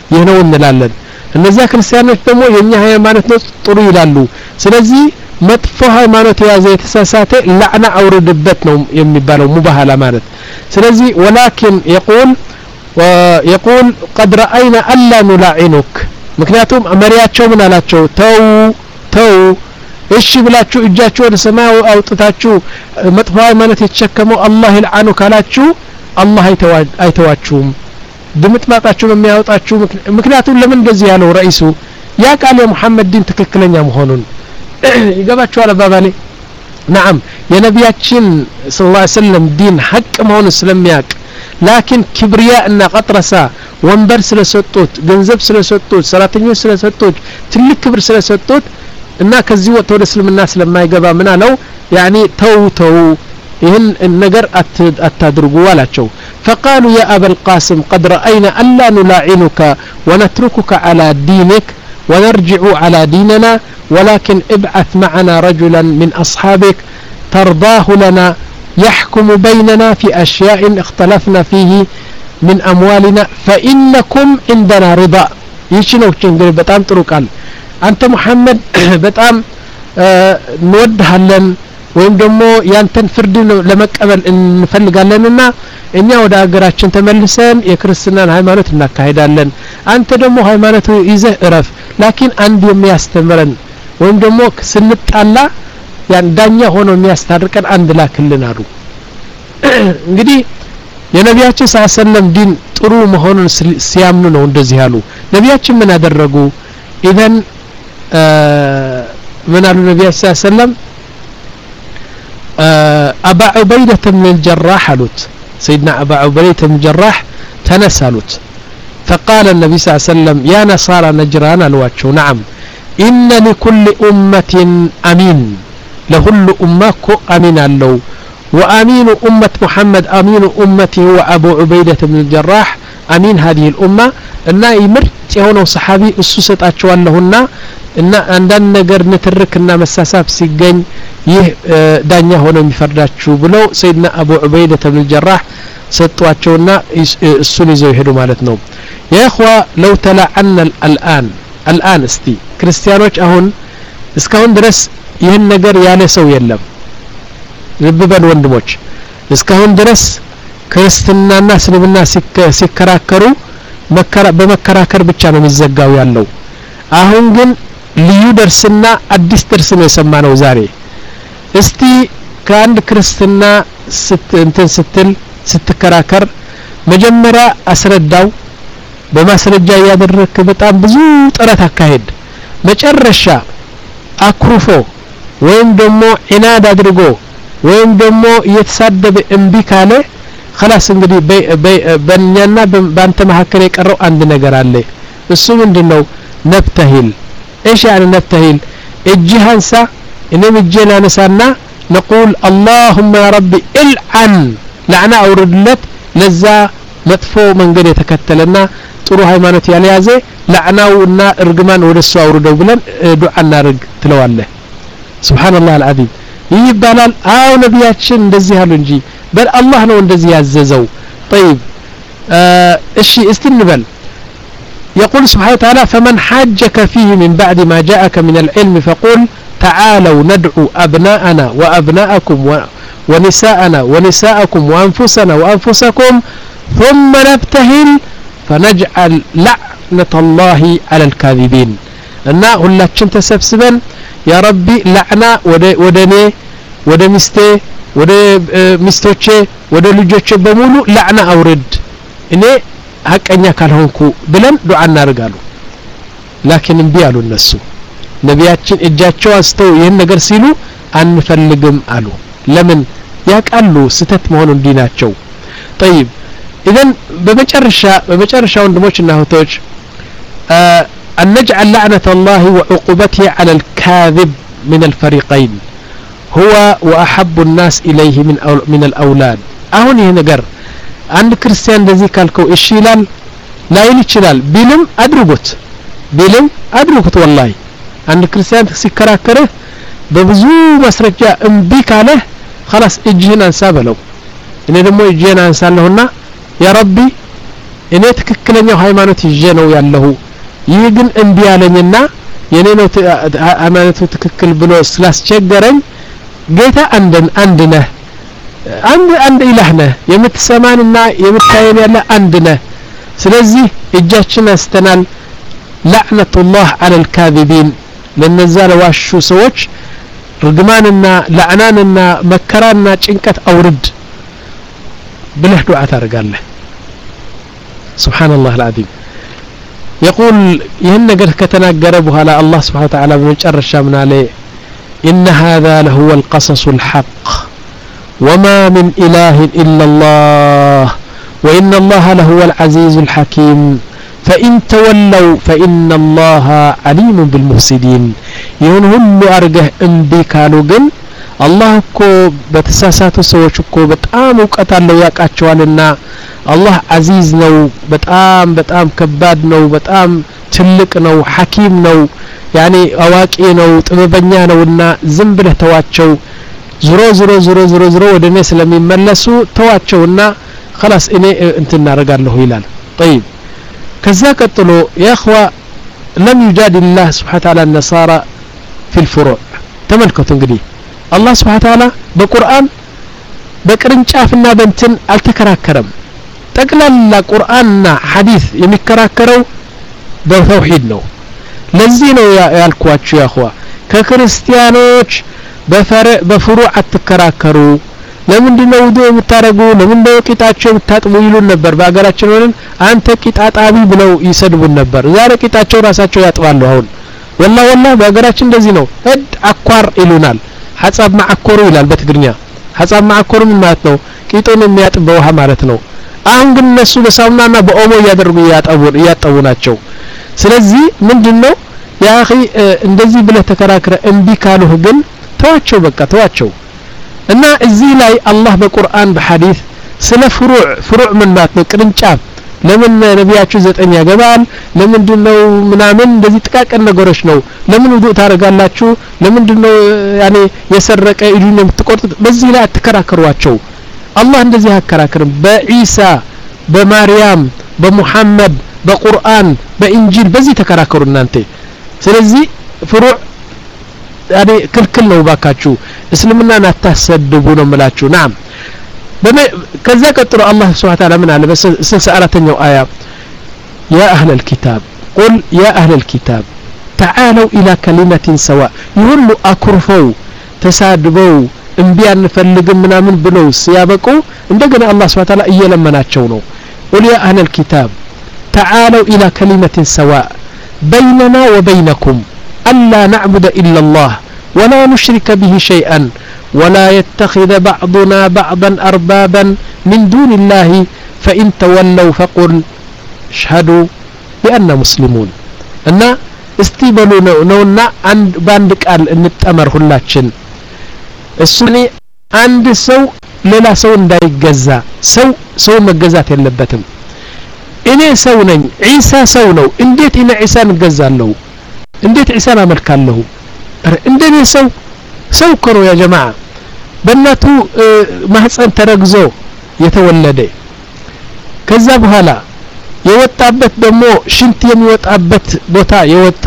ይህ ነው እንላለን እነዚያ ክርስቲያኖች ደግሞ የኛ ሃይማኖት ነው ጥሩ ይላሉ ስለዚህ መጥፎ ሃይማኖት የያዘ የተሳሳተ ለዕና አውርድበት ነው የሚባለው ሙባሃላ ማለት ስለዚህ ወላኪን يقول ويقول قد راينا الا نلاعنك ምክንያቱም መሪያቸው ምን አላቸው ተው ተው እሺ ብላችሁ እጃችሁ ወደ ሰማይ አውጥታችሁ መጥፎ ሃይማኖት የተሸከመው አላህ ይልዓኑ ካላችሁ አላህ አይተዋችሁም ድምጥማጣችሁ ነው የሚያወጣችሁ ምክንያቱም ለምን እንደዚህ ያለው ረኢሱ ያ ቃል የሙሐመድ ዲን ትክክለኛ መሆኑን ይገባችኋል አባባሌ نعم የነቢያችን ሰለላሁ ዐለይሂ ወሰለም ዲን ሐቅ መሆኑን ስለሚያውቅ ላኪን ክብሪያ እና ቀጥረሳ ወንበር ስለሰጡት ገንዘብ ስለሰጡት ሰራተኞች ስለሰጡት ትልቅ ክብር ስለሰጡት እና ከዚህ ወጥቶ ወደ እስልምና ስለማይገባ ምን አለው ያኒ ተው ተው ይህን ነገር አታድርጉ አላቸው فقالوا يا أبا القاسم قد رأينا ألا نلاعنك ونتركك على دينك ونرجع على ديننا ولكن ابعث معنا رجلا من أصحابك ترضاه لنا يحكم بيننا في أشياء اختلفنا فيه من أموالنا فإنكم عندنا رضا يشنو تشنغري بتام تروكال أنت محمد بتام آه نودها لن ወይም ደግሞ ያንተን ፍርድ ለመቀበል እንፈልጋለንና እኛ ወደ አገራችን ተመልሰን የክርስትናን ሃይማኖት እናካሄዳለን አንተ ደግሞ ሃይማኖት ይዘህ እረፍ ላኪን አንድ የሚያስተምረን ወይም ደግሞ ስንጣላ ያን ዳኛ ሆኖ የሚያስታርቀን አንድ ላክልን አሉ እንግዲህ የነቢያችን ሰለላሁ ዲን ጥሩ መሆኑን ሲያምኑ ነው እንደዚህ ያሉ ነቢያችን ምን አደረጉ ኢዘን ምን አሉ ነቢያችን ሰለላሁ أبا عبيدة بن الجراح حلوت سيدنا أبا عبيدة بن الجراح تنسلت فقال النبي صلى الله عليه وسلم يا نصارى نجران الواتشو نعم إن لكل أمة أمين لكل أمك أمين اللو وأمين أمة محمد أمين أمته هو أبو عبيدة بن الجراح أمين هذه الأمة إن يمرت هنا صحابي أسست أشوال لهن إن عندنا نجر نتركنا مساساب سجن ይህ ዳኛ ሆኖ የሚፈርዳችሁ ብለው ሰይድና አቡ ዑበይዳ ብን ጀራህ ሰጥቷቸውና እሱን ይዘው ይሄዱ ማለት ነው ያ اخوا لو تلعن الان الان እስቲ ክርስቲያኖች አሁን እስካሁን ድረስ ይህን ነገር ያለ ሰው የለም ልብ በሉ ወንድሞች እስካሁን ድረስ ክርስትናና እስልምና ሲከራከሩ በመከራከር ብቻ ነው የሚዘጋው ያለው አሁን ግን ልዩ ደርስና አዲስ ደርስ ነው የሰማነው ዛሬ እስቲ ከአንድ ክርስትና እንትን ስትል ስትከራከር መጀመሪያ አስረዳው በማስረጃ ያደረክ በጣም ብዙ ጥረት አካሄድ መጨረሻ አኩርፎ ወይም ደግሞ ኢናድ አድርጎ ወይም ደግሞ የተሳደበ እምቢ ካለ خلاص እንግዲህ በእኛና በአንተ መካከል የቀረው አንድ ነገር አለ እሱ ምንድነው ነብተሂል ايش يعني نبتهل اجهنسا انم اجينا نسانا نقول اللهم يا ربي العن لعنة اورد لذا مطفو منقد يتكتلنا ጥሩ ሃይማኖት ያለያዘ ለዕናውና እርግማን ወደሱ አውርደው ብለን ዱዓ እናርግ ትለዋለህ ሱብሃንአላህ አልዓዚም ይባላል አው ነብያችን እንደዚህ አሉ እንጂ በል አላህ ነው እንደዚህ ያዘዘው طيب እሺ እስቲ እንበል يقول سبحانه وتعالى فمن حاجك فيه من بعد ما جاءك من العلم فقل تعالوا ندعو أبناءنا وأبناءكم ونساءنا ونساءكم وأنفسنا وأنفسكم ثم نبتهل فنجعل لعنة الله على الكاذبين أنه هلا كنت سبسبا يا ربي لعنة ودني ودمستي ودمستوچه ودلجوچه بمولو لعنة أورد إني ሀቀኛ ካልሆንኩ ብለን ዱዓ እናርጋሉ ላኪን እንቢ አሉ እነሱ ነቢያችን እጃቸው አስተው ይሄን ነገር ሲሉ አንፈልግም አሉ ለምን ያቃሉ ስተት መሆኑን ዲናቸው طيب اذا በመጨረሻ በመጨረሻ ወንድሞችና እህቶች ان نجعل لعنة الله وعقوبته على الكاذب من الفريقين هو واحب الناس اليه من من الاولاد አሁን ይሄ ነገር አንድ ክርስቲያን እንደዚህ ካልከው እሺ ይላል ላይል ይችላል ቢልም አድርጉት ቢልም አድርጉት ወላሂ አንድ ክርስቲያን ሲከራከረ በብዙ ማስረጃ እምቢ ካለ خلاص እጅህን አንሳ በለው እኔ ደግሞ እጄን አንሳለሁና ያ ረቢ እኔ ትክክለኛው ሃይማኖት ይዤ ነው ያለሁ ይህ ግን እንቢ ያለኝና የኔ ነው ሃይማኖቱ ትክክል ብሎ ስላስቸገረኝ ጌታ አንድን አንድ ነህ አንድ አንድ ኢላህ ነህ የምትሰማንና የምታየን ያለ አንድ ነህ ስለዚህ እጃችን አስተናል ለዕነቱላህ ዐለል ካዚቢን ለነዛ ለዋሹ ሰዎች ርግማንና ለዕናንና መከራና ጭንቀት አውርድ ብለህ ዱዓ ታደርጋለህ ሱብሃንአላህ አልዓዚም يقول ይህን ነገር ከተናገረ በኋላ አላህ Subhanahu Wa Ta'ala በመጨረሻ ምን አለ إن هذا لهو القصص الحق وما من إله إلا الله وإن الله لهو العزيز الحكيم فإن تولوا فإن الله عليم بالمفسدين يهون هل أرجه انبي كانوا جن الله كو بتساسات سوى كو بتأم وقتل لو يقاتشوالنا الله عزيز نو بتأم بتأم كباد نو بتأم تلك نو حكيم نو يعني أواكي نو تمبنيا نونا زنبله تواتشو زرو زرو زرو زرو زرو ودنيس لم يملسوا تواتشونا خلاص إني انتنا رجال له هلال طيب كذا قتلوا يا أخوة لم يجادل الله سبحانه وتعالى النصارى في الفروع تملكوا تنقدي الله سبحانه وتعالى بقرآن بقرنشافنا بنتن التكراكرم تقلل قرآننا حديث يمكراكروا بتوحيد نو لزينو يا الكواتشو يا أخوة ككريستيانوች በፍሩዕ አትከራከሩ ለምንድነው ውዱእ የምታረጉ ለምንድነው ቂጣቸው የምታጥቡ ይሉን ነበር በአገራችን ሆነን አንተ ቂጣጣቢ ብለው ይሰድቡን ነበር ዛሬ ቂጣቸው ራሳቸው ያጥባሉ አሁን والله والله በአገራችን እንደዚህ ነው እድ አኳር ይሉናል ሐሳብ ማዕኮሩ ይላል በትግርኛ ሐሳብ ማዕኮሩ ምን ማለት ነው ቂጡን የሚያጥብ ውሃ ማለት ነው አሁን ግን እነሱ በሳሙናና በኦሞ ያደርጉ ያጠቡ ያጠቡ ናቸው ስለዚህ ምንድነው ያ اخي እንደዚህ ብለ ተከራክረ እንቢ ካሉህ ግን ተዋቸው በቃ ተዋቸው እና እዚህ ላይ አላህ በቁርአን በሐዲስ ስለ ፍሩዕ ፍሩዕ ምን ማለት ነው ቅርንጫፍ ለምን ነቢያችሁ ዘጠኝ ያገባል ለምንድነው ምናምን እንደዚህ ጥቃቀን ነገሮች ነው ለምን ውዱእ ታረጋላችሁ ለምንድነው ያኔ የሰረቀ ኢዱን የምትቆርጡት በዚህ ላይ አትከራከሯቸው አላህ እንደዚህ አከራከርም በኢሳ በማርያም በሙሐመድ በቁርአን በኢንጂል በዚህ ተከራከሩ እናንተ ስለዚህ ፍሩዕ ያኔ ክልክል ነው ባካችሁ እስልምናን አታሰድቡ ነው የምላችሁ ናም ከዛ ቀጥሎ አላህ Subhanahu Wa Ta'ala ምን አለ በስልሳ አራተኛው አያ يا أهل الكتاب قل يا أهل الكتاب تعالوا إلى كلمة سواء يقول أكرفوا تسادبوا እንቢያ እንፈልግም ምናምን ብለው ሲያበቁ እንደገና አላህ Subhanahu Wa Ta'ala እየለመናቸው ነው قل يا أهل الكتاب تعالوا إلى كلمة سواء بيننا وبينكم ألا نعبد إلا الله ولا نشرك به شيئا ولا يتخذ بعضنا بعضا أربابا من دون الله فإن تولوا فقل اشهدوا بأننا مسلمون أن استيبلوا نونا عند باندك قال نتأمر هلاتشن السني عند سو ሌላ ሰው እንዳይገዛ ሰው ሰው መገዛት የለበትም እኔ ሰው ነኝ ዒሳ ሰው ነው እንዴት እኔ ዒሳን እገዛለሁ እንዴት ዒሳን አመልካለሁ እንደኔ ሰው ሰው ኮሮ ያ ጀማዓ በእናቱ ማህፀን ተረግዞ የተወለደ ከዛ በኋላ የወጣበት ደግሞ ሽንት የሚወጣበት ቦታ የወጣ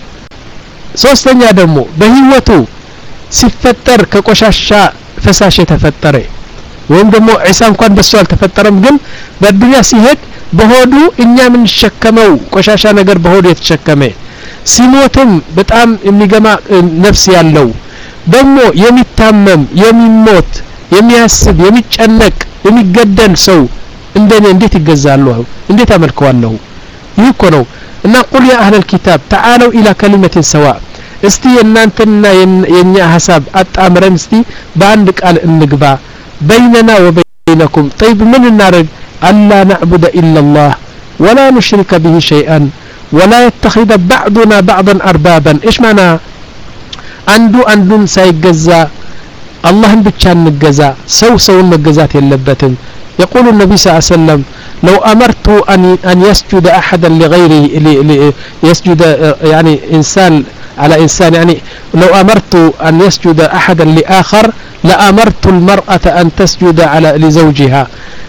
ሶስተኛ ደግሞ በህይወቱ ሲፈጠር ከቆሻሻ ፈሳሽ የተፈጠረ ወይም ደግሞ ዒሳ እንኳን በሱ አልተፈጠረም ግን በዱንያ ሲሄድ በሆዱ እኛ ምን ሸከመው ቆሻሻ ነገር በሆዱ የተሸከመ ሲሞትም በጣም የሚገማ ነፍስ ያለው ደግሞ የሚታመም የሚሞት የሚያስብ የሚጨነቅ የሚገደል ሰው እንደኔ እንዴት ይገዛሉ እንዴት አመልከዋለሁ ይህ እኮ ነው እና ቁል ያ አህለል ኪታብ ተዓለው ኢላ ከሊመቲን ሰዋ እስቲ እናንተና የኛ ሐሳብ አጣምረን እስቲ በአንድ ቃል እንግባ بيننا وبينكم طيب من النارج ألا نعبد إلا الله ولا نشرك به شيئا ولا يتخذ بعضنا بعضا أربابا إيش معنى عنده عندن سيجزا الله بتشان نجزا سو سو النجزات يلبتن يقول النبي صلى الله عليه وسلم لو أمرت أن أن يسجد أحدا لغيره يسجد يعني إنسان على إنسان يعني لو أمرت أن يسجد أحدا لآخر لأمرت المرأة أن تسجد على لزوجها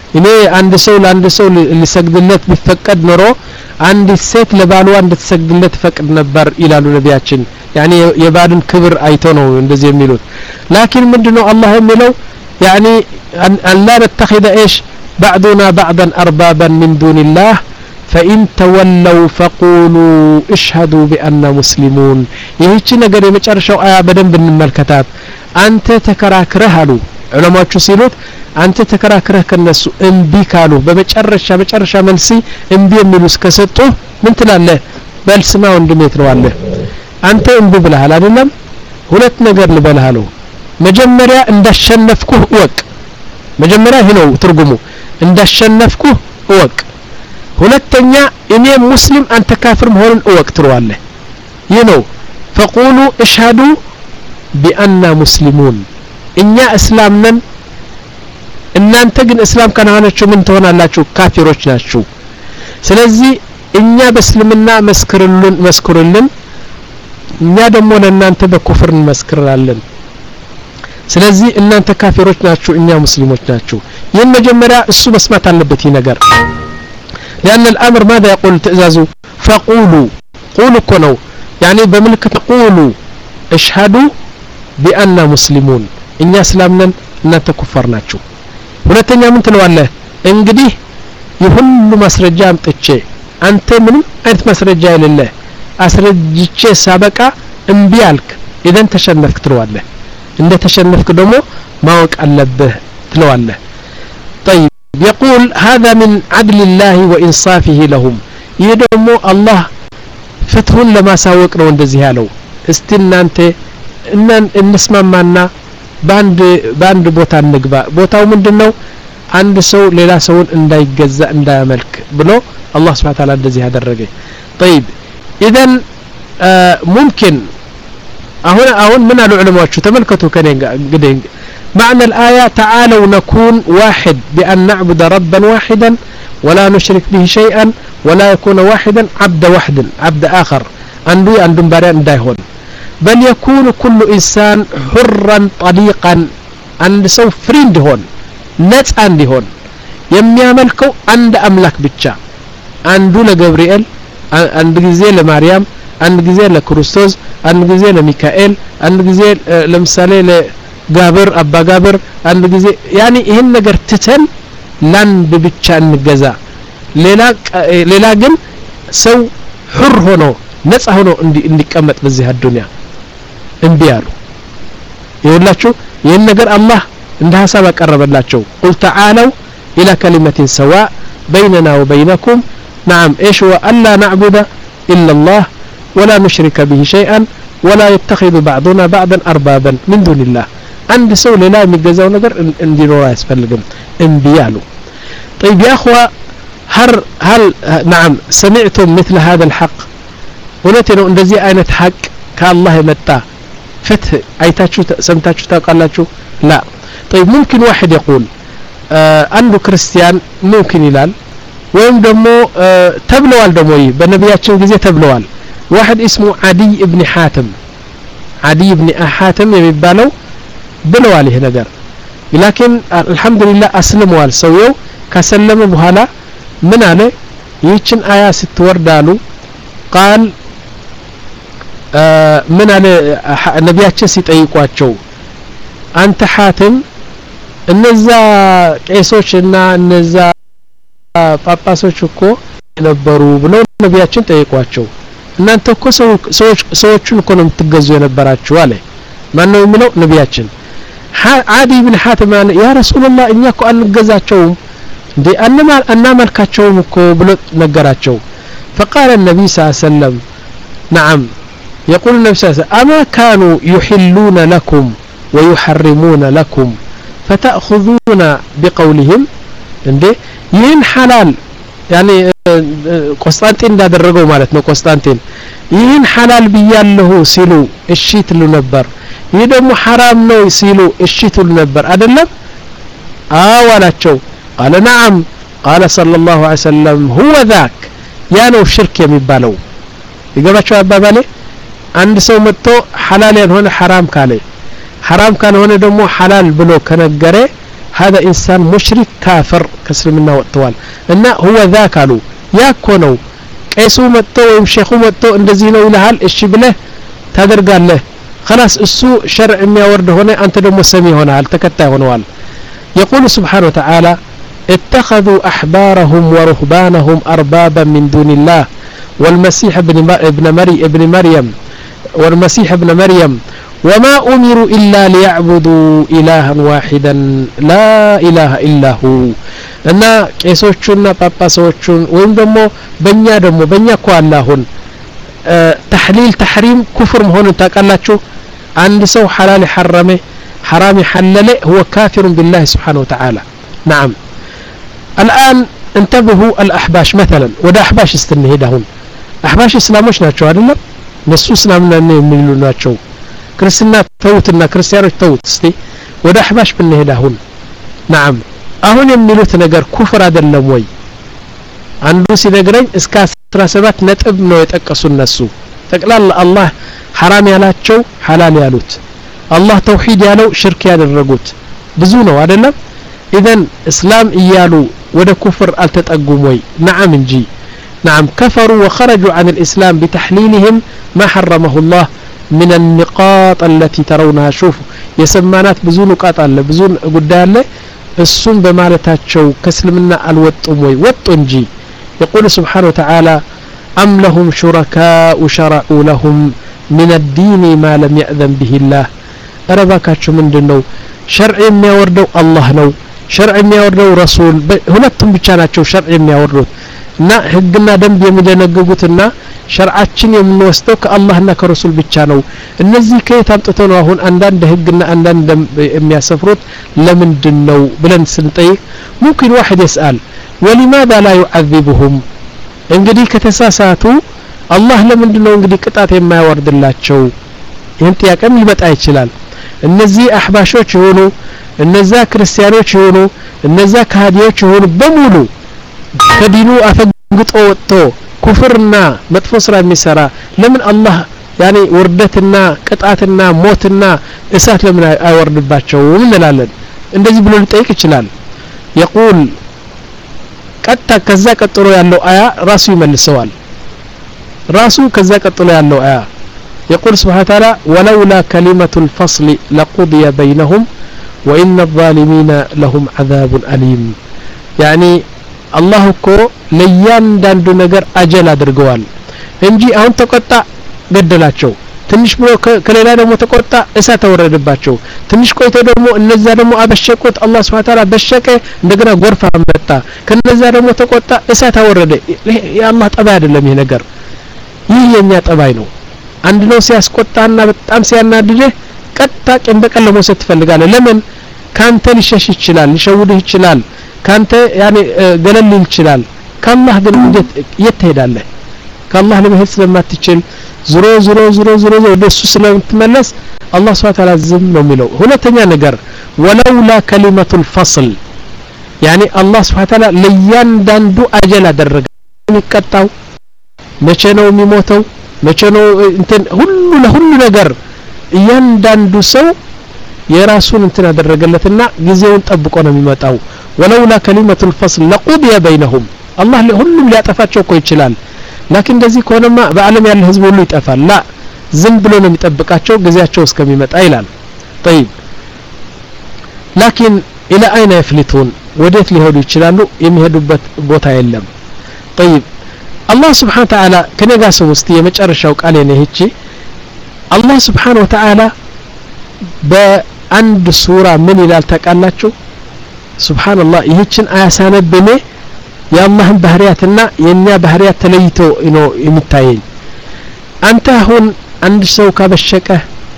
እኔ አንድ ሰው ለአንድ ሰው ሊሰግድለት ቢፈቀድ ኖሮ አንድ ሴት ለባሏ እንድትሰግድለት ፈቅድ ነበር ይላሉ ነቢያችን ያኒ የባልን ክብር አይቶ ነው እንደዚህ የሚሉት ላኪን ምንድነው አላህ የሚለው ያኒ አላ ነተኺደ ايش بعضنا بعضا اربابا من دون الله فإن تولوا فقولوا اشهدوا بأننا مسلمون ይህች ነገር የመጨረሻው አያ በደንብ እንመልከታት አንተ ተከራክረህ አሉ ዑለማዎቹ ሲሉት አንተ ተከራክረህ ከነሱ እንቢ ካሉ በመጨረሻ መጨረሻ መልሲ እንቢ የሚሉ እስከሰጡ ምን ትላለህ በልስማ ወንድሜ ትለዋለህ አንተ እንቢ ብለሃል አይደለም ሁለት ነገር ልበልህ አለው መጀመሪያ እንዳሸነፍኩህ ወቅ መጀመሪያ ይሄ ነው ትርጉሙ እንዳሸነፍኩህ ወቅ ሁለተኛ እኔ ሙስሊም አንተ ካፍር መሆንን ወቅ ትለዋለህ ይሄ ነው فقولوا اشهدوا بأننا مسلمون እኛ እስላም ነን እናንተ ግን እስላም ከናናችሁ ምን ትሆናላችሁ ካፊሮች ናችሁ ስለዚህ እኛ በእስልምና መስክሩልን መስክሩልን እኛ ደግሞ ለእናንተ በኩፍር እንመስክራለን ስለዚህ እናንተ ካፊሮች ናችሁ እኛ ሙስሊሞች ናችሁ ይሄን መጀመሪያ እሱ መስማት አለበት ይሄ ነገር لأن الأمر ماذا يقول تأزازو فقولوا قولوا كنو يعني بملكة قولوا اشهدوا بأننا مسلمون እኛ እስላም ነን እናንተ ኩፋር ናችሁ ሁለተኛ ምን ትለዋለህ እንግዲህ የሁሉ ማስረጃ አምጥቼ አንተ ምንም አይነት ማስረጃ የሌለህ አስረጅቼ ሳበቃ እንቢ አልክ ኢደን ተሸነፍክ ትለዋለህ እንደ ተሸነፍክ ደግሞ ማወቅ አለብህ ትለዋለህ طيب يقول هذا من عدل الله وإنصافه لهم ይደሞ አላህ ፍትሁን ለማሳወቅ ነው እንደዚህ ያለው እስቲ እናንተ እናን እንስማማና ባንድ ባንድ ቦታ እንግባ ቦታው ምንድነው አንድ ሰው ሌላ ሰውን እንዳይገዛ እንዳያመልክ ብሎ አላህ Subhanahu Wa Ta'ala እንደዚህ ያደረገ طيب اذا ممكن አሁን አሁን ምን አሉ ዑለማዎቹ ተመልከቱ ከኔ እንግዲህ معنى الآية تعالوا نكون واحد بأن نعبد ربا واحدا ولا نشرك به شيئا ولا يكون واحدا عبد واحد عبد آخر عنده عندهم بارين እንዳይሆን بل يكون كل إنسان حرا طليقا عند سو فريند هون نت عندي هون يمياملكو عند أملاك بتشا عنده لجبريل عند جزيل لمريم عند جزيل لكريستوس عند جزيل لميكائيل عند جزيل لمثالي لجابر أبا جابر عند جزيل يعني إهن نجر تتن لاند بتشا الجزاء ليلا ليلا جن سو حر هونو نت هونو عندي عندي كمت بزه الدنيا እንቢያሉ ይወላችሁ ይሄን ነገር አላህ እንደ ሐሳብ አቀረበላቸው قل تعالوا الى كلمه سواء بيننا وبينكم نعم ايش هو الا نعبد الا الله ولا نشرك به شيئا ولا يتخذ بعضنا بعضا اربابا من دون الله عند سو ሌላ የሚገዛው ነገር እንዲኖር አያስፈልግም እንቢያሉ طيب يا اخوه هل هل نعم سمعتم مثل هذا الحق ولكن እንደዚህ አይነት ሐቅ ከአላህ የመጣ فتح ايتاچو سمتاچو تاقالاچو لا طيب ممكن واحد يقول آه عنده كريستيان ممكن يلال ويم دمو آه تبلوال دموي بنبياتشن غزي تبلوال واحد اسمه عدي ابن حاتم عدي ابن حاتم يبالو بلوال ይሄ ነገር لكن الحمد لله اسلموال ሰውየው ከሰለመ በኋላ ምን አለ ይህችን አያ ስትወርዳሉ قال ምን አለ ነቢያችን ሲጠይቋቸው አንተ ሐተም እነዛ ቄሶችና እነዛ ጳጳሶች እኮ ነበሩ ብለው ነቢያችን ጠይቋቸው እናንተ እኮ ሰዎች ሰዎችን እኮ ነው የምትገዙ የነበራችሁ አለ ማን ነው የሚለው ነቢያችን ዓዲ ኢብኑ ሐተም ያ ረሱላህ እኛ እኮ አንገዛቸውም እንዴ አንማ እናመልካቸውም እኮ ብሎ ነገራቸው فقال النبي صلى الله عليه وسلم نعم يقول النبي صلى الله عليه وسلم أما كانوا يحلون لكم ويحرمون لكم فتأخذون بقولهم እንዴ ይህን ሐላል ያኔ ቆስጣንቲን እንዳደረገው ማለት ነው ቆስጣንቲን ይህን ሐላል ብያለሁ ሲሉ እሺ ትሉ ነበር ይህ ደግሞ حرام ነው ሲሉ እሺ ትሉ ነበር አይደለም አዋላቸው قال نعم قال صلى الله عليه وسلم هو ذاك ያ ነው ሽርክ የሚባለው ይገባቸው አባባሌ አንድ ሰው መጥቶ ሐላል ያልሆነ حرام ካለ حرام ካልሆነ ደግሞ ሐላል ብሎ ከነገረ هذا إنسان مشرك كافر كسلمنا وقتوال إن هو ذاك قالوا ياكونو قيسو متو ويم شيخو متو እንደዚህ ነው ይልሃል እሺ ብለህ ታደርጋለህ خلاص እሱ شرع የሚያወርድ ሆነ አንተ ደግሞ ሰሚ ሆነሃል ተከታይ ሆነዋል يقول سبحانه وتعالى اتخذوا أحبارهم ورهبانهم أربابا من دون الله والمسيح ابن ابن مري ابن مريم والمسيح ابن مريم وما أمروا إلا ليعبدوا إلها واحدا لا إله إلا هو أن كيسوچنا باباسوچون وين دمو بنيا دمو بنيا كو اللهون أه تحليل تحريم كفر مهون تاقلاچو عند سو حلال حرمه حرام حلله هو كافر بالله سبحانه وتعالى نعم الآن انتبهوا الأحباش مثلا ودا أحباش استنهدهون أحباش إسلاموش ناتشو عدنا نسو إسلامنا نميلو ناتشو كريستنا توتنا كريستيانوش توت استي ودا أحباش بنهدهون نعم أهون يميلوت نجر كفر عدلم وي عنده سينجرين اسكا سبات نتب نو يتقسو النسو تقلال الله حرام يالاتشو حلال يالوت الله توحيد يالو شرك يادرغوت ብዙ ነው አይደለም اذن اسلام እያሉ ወደ ኩፍር አልተጠጉም ወይ نعم እንጂ نعم كفروا وخرجوا عن الاسلام بتحليلهم ما حرمه الله من النقاط التي ترونها شوفوا የሰማናት ብዙ ንቃት አለ ብዙ ጉዳይ አለ እሱም በማለታቸው ከእስልምና አልወጡም ወይ ወጡ እንጂ يقول سبحانه وتعالى أم لهم شركاء شرعوا لهم من الدين ما لم يأذن به الله أرباكاتشو ምንድነው شرع የሚያወርደው አላህ ነው شرع የሚያወርደው ረሱል ሁለቱም ብቻ ናቸው شرع የሚያወርዱት እና ህግና ደንብ የሚደነግጉትና شرعችን የምንወስደው ከአላህና ከረሱል ብቻ ነው እነዚህ ከየት አምጥተው ነው አሁን አንዳንድ ህግና አንዳንድ ደንብ የሚያሰፍሩት ለምንድነው ብለን ስንጠይቅ ممكن واحد يسأل ولماذا لا يعذبهم እንግዲህ ከተሳሳቱ አላህ ለምንድነው እንግዲህ ቅጣት የማያወርድላቸው ይህን ጥያቄም ሊመጣ ይችላል እነዚህ አህባሾች ሆኑ እነዛ ክርስቲያኖች ሆኑ እነዛ ካህዲዎች ሆኑ በሙሉ ከዲኑ አፈግጦ ወጥቶ ኩፍርና መጥፎ ስራ የሚሰራ ለምን አላህ ያኔ ወርደትና ቅጣትና ሞትና እሳት ለምን አይወርድባቸውም እንላለን እንደዚህ ብሎ ሊጠይቅ ይችላል يقول ቀጣ ከዛ ቀጥሎ ያለው አያ ራሱ ይመልሰዋል ራሱ ከዛ ቀጥሎ ያለው አያ يقول سبحانه وتعالى ولولا كلمة الفصل لقضي بينهم وإن الظالمين لهم عذاب أليم يعني الله كو ليان داندو نجر أجل أدرقوال እንጂ አሁን ተቆጣ ገደላቸው ትንሽ ብሎ ከሌላ ደግሞ ተቆጣ እሳት አወረደባቸው ትንሽ ቆይቶ ደግሞ እነዛ ደግሞ አበሸቁት አላህ Subhanahu Ta'ala በሸቀ እንደገና ጎርፍ አመጣ ከነዛ ደግሞ ተቆጣ እሳት አወረደ የአላህ ጠባይ አይደለም ይሄ ነገር ይህ የኛ ጠባይ ነው አንድ ነው ሲያስቆጣና በጣም ሲያናድድህ ቀጣ ቀን በቀን ለመውሰድ ትፈልጋለህ ለምን ካንተ ሊሸሽ ይችላል ሊሸውድህ ይችላል ካንተ ያኔ ገለል ይችላል ከአላህ ግን እንዴት የትሄዳለህ ከአላህ ለመሄድ ስለማትችል ዝሮ ዝሮ ዝሮ ዝሮ ወደሱ ስለምትመለስ አላህ Subhanahu Ta'ala ዝም ነው የሚለው ሁለተኛ ነገር ወለውላ ከሊመቱል ፈስል ያኒ አላህ Subhanahu Ta'ala ለያንዳንዱ አጀል አደረገ የሚቀጣው መቼ ነው የሚሞተው መቼ ነው እንትን ሁሉ ለሁሉ ነገር እያንዳንዱ ሰው የራሱን እንትን አደረገለትና ጊዜውን ጠብቆ ነው የሚመጣው ወለውላ ከሊመቱል ፈስል ለቁዲያ በይነሁም አላህ ለሁሉም ሊያጠፋቸው እኮ ይችላል لكن እንደዚህ ከሆነማ በአለም ያለ ህዝብ ሁሉ ይጠፋል لا ዝም ብሎ ነው የሚጠብቃቸው ጊዜያቸው እስከሚመጣ ይላል طيب لكن الى اين يفلتون ወዴት ሊሄዱ ይችላሉ የሚሄዱበት ቦታ የለም طيب الله سبحانه وتعالى ከነጋ ሰው እስቲ የመጨረሻው ቃል የነህቺ الله سبحانه وتعالى በአንድ ሱራ ምን ይላል ተቃላችሁ سبحان الله ይህችን አያሳነብነ የአላህን ባህሪያትና የኛ ባህሪያት ተለይቶ ነው የሚታየኝ አንተ አሁን አንድ ሰው ካበሸቀ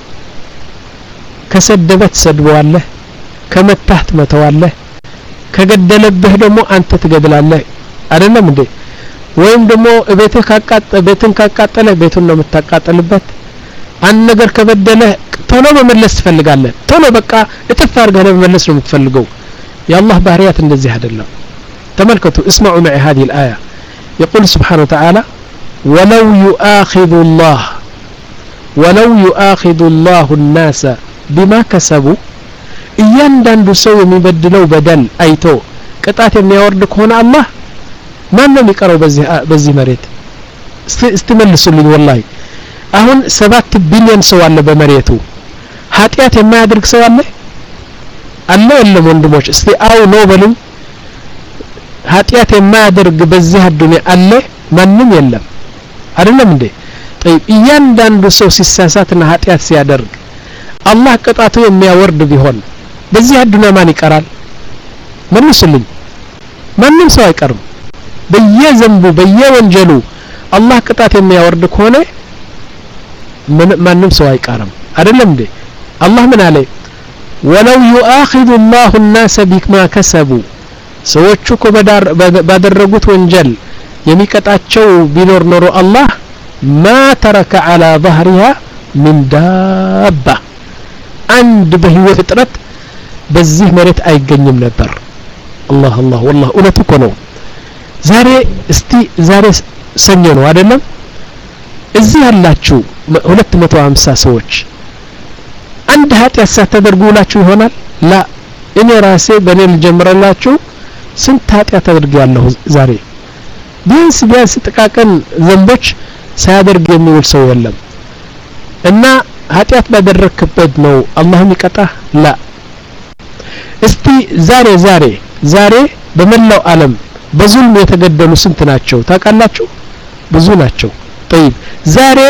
ከሰደበት ሰድበዋለህ ከመታህ ትመተዋለህ ከገደለብህ ደግሞ አንተ ትገድላለህ አይደለም እንዴ ወይም ደግሞ ቤትህ ካቃጠ ቤትን ካቃጠለ ቤቱን ነው የምታቃጠልበት አንድ ነገር ከበደለ ቶሎ መመለስ ትፈልጋለህ ቶሎ በቃ እጥፍ አድርገህ ለመመለስ ነው የምትፈልገው የአላህ ባህሪያት እንደዚህ አይደለም تملكتوا اسمعوا معي هذه الآية يقول سبحانه وتعالى ولو يؤاخذ الله ولو يؤاخذ الله الناس بما كسبوا እያንዳንዱ ሰው የሚበድለው በደል አይቶ ቅጣት የሚያወርድ ከሆነ አላህ ማን ነው የሚቀረው በዚህ በዚህ መሬት? እስትመልሱልኝ ወላሂ አሁን ሰባት ቢሊዮን ሰው አለ በመሬቱ ኃጢያት የማያደርግ ሰው አለ አለ የለም ወንድሞች እስቲ አው ነው በሉኝ ኃጢያት የማያደርግ በዚህ አዱንያ አለ ማንም የለም አይደለም እንዴ طيب እያንዳንዱ ሰው ሲሳሳትና ኃጢያት ሲያደርግ አላህ ቅጣቱ የሚያወርድ ቢሆን በዚህ አዱንያ ማን ይቀራል? መልሱልኝ ማንም ሰው አይቀርም በየዘንቡ በየወንጀሉ አላህ ቅጣት የሚያወርድ ከሆነ ማንም ሰው አይቀርም አይደለም እንዴ አላህ ምን አለ ወለው يؤاخذ الله الناس بما كسبوا ሰዎቹ ከበዳር ባደረጉት ወንጀል የሚቀጣቸው ቢኖር ኖሮ አላህ ما ترك على ظهرها من دابة عند بهوة ፍጥረት በዚህ መሬት አይገኝም ነበር الله الله والله እውነቱ ነው ዛሬ እስቲ ዛሬ ሰኞ ነው አይደለም እዚህ ያላችሁ ሁለት መቶ ሃምሳ ሰዎች አንድ ኃጢያት ሳታደርጉ ውላችሁ ይሆናል ላ እኔ ራሴ በኔ ልጀምርላችሁ ስንት ኃጢያት አድርጌያለሁ ዛሬ ቢያንስ ቢያንስ ጥቃቅን ዘንቦች ሳያደርግ የሚውል ሰው የለም እና ኃጢያት ባደረክበት ነው አላህ የሚቀጣ ላ እስቲ ዛሬ ዛሬ ዛሬ በመላው ዓለም በዙልም የተገደሉ ስንት ናቸው ታውቃላችሁ ብዙ ናቸው طيب ዛሬ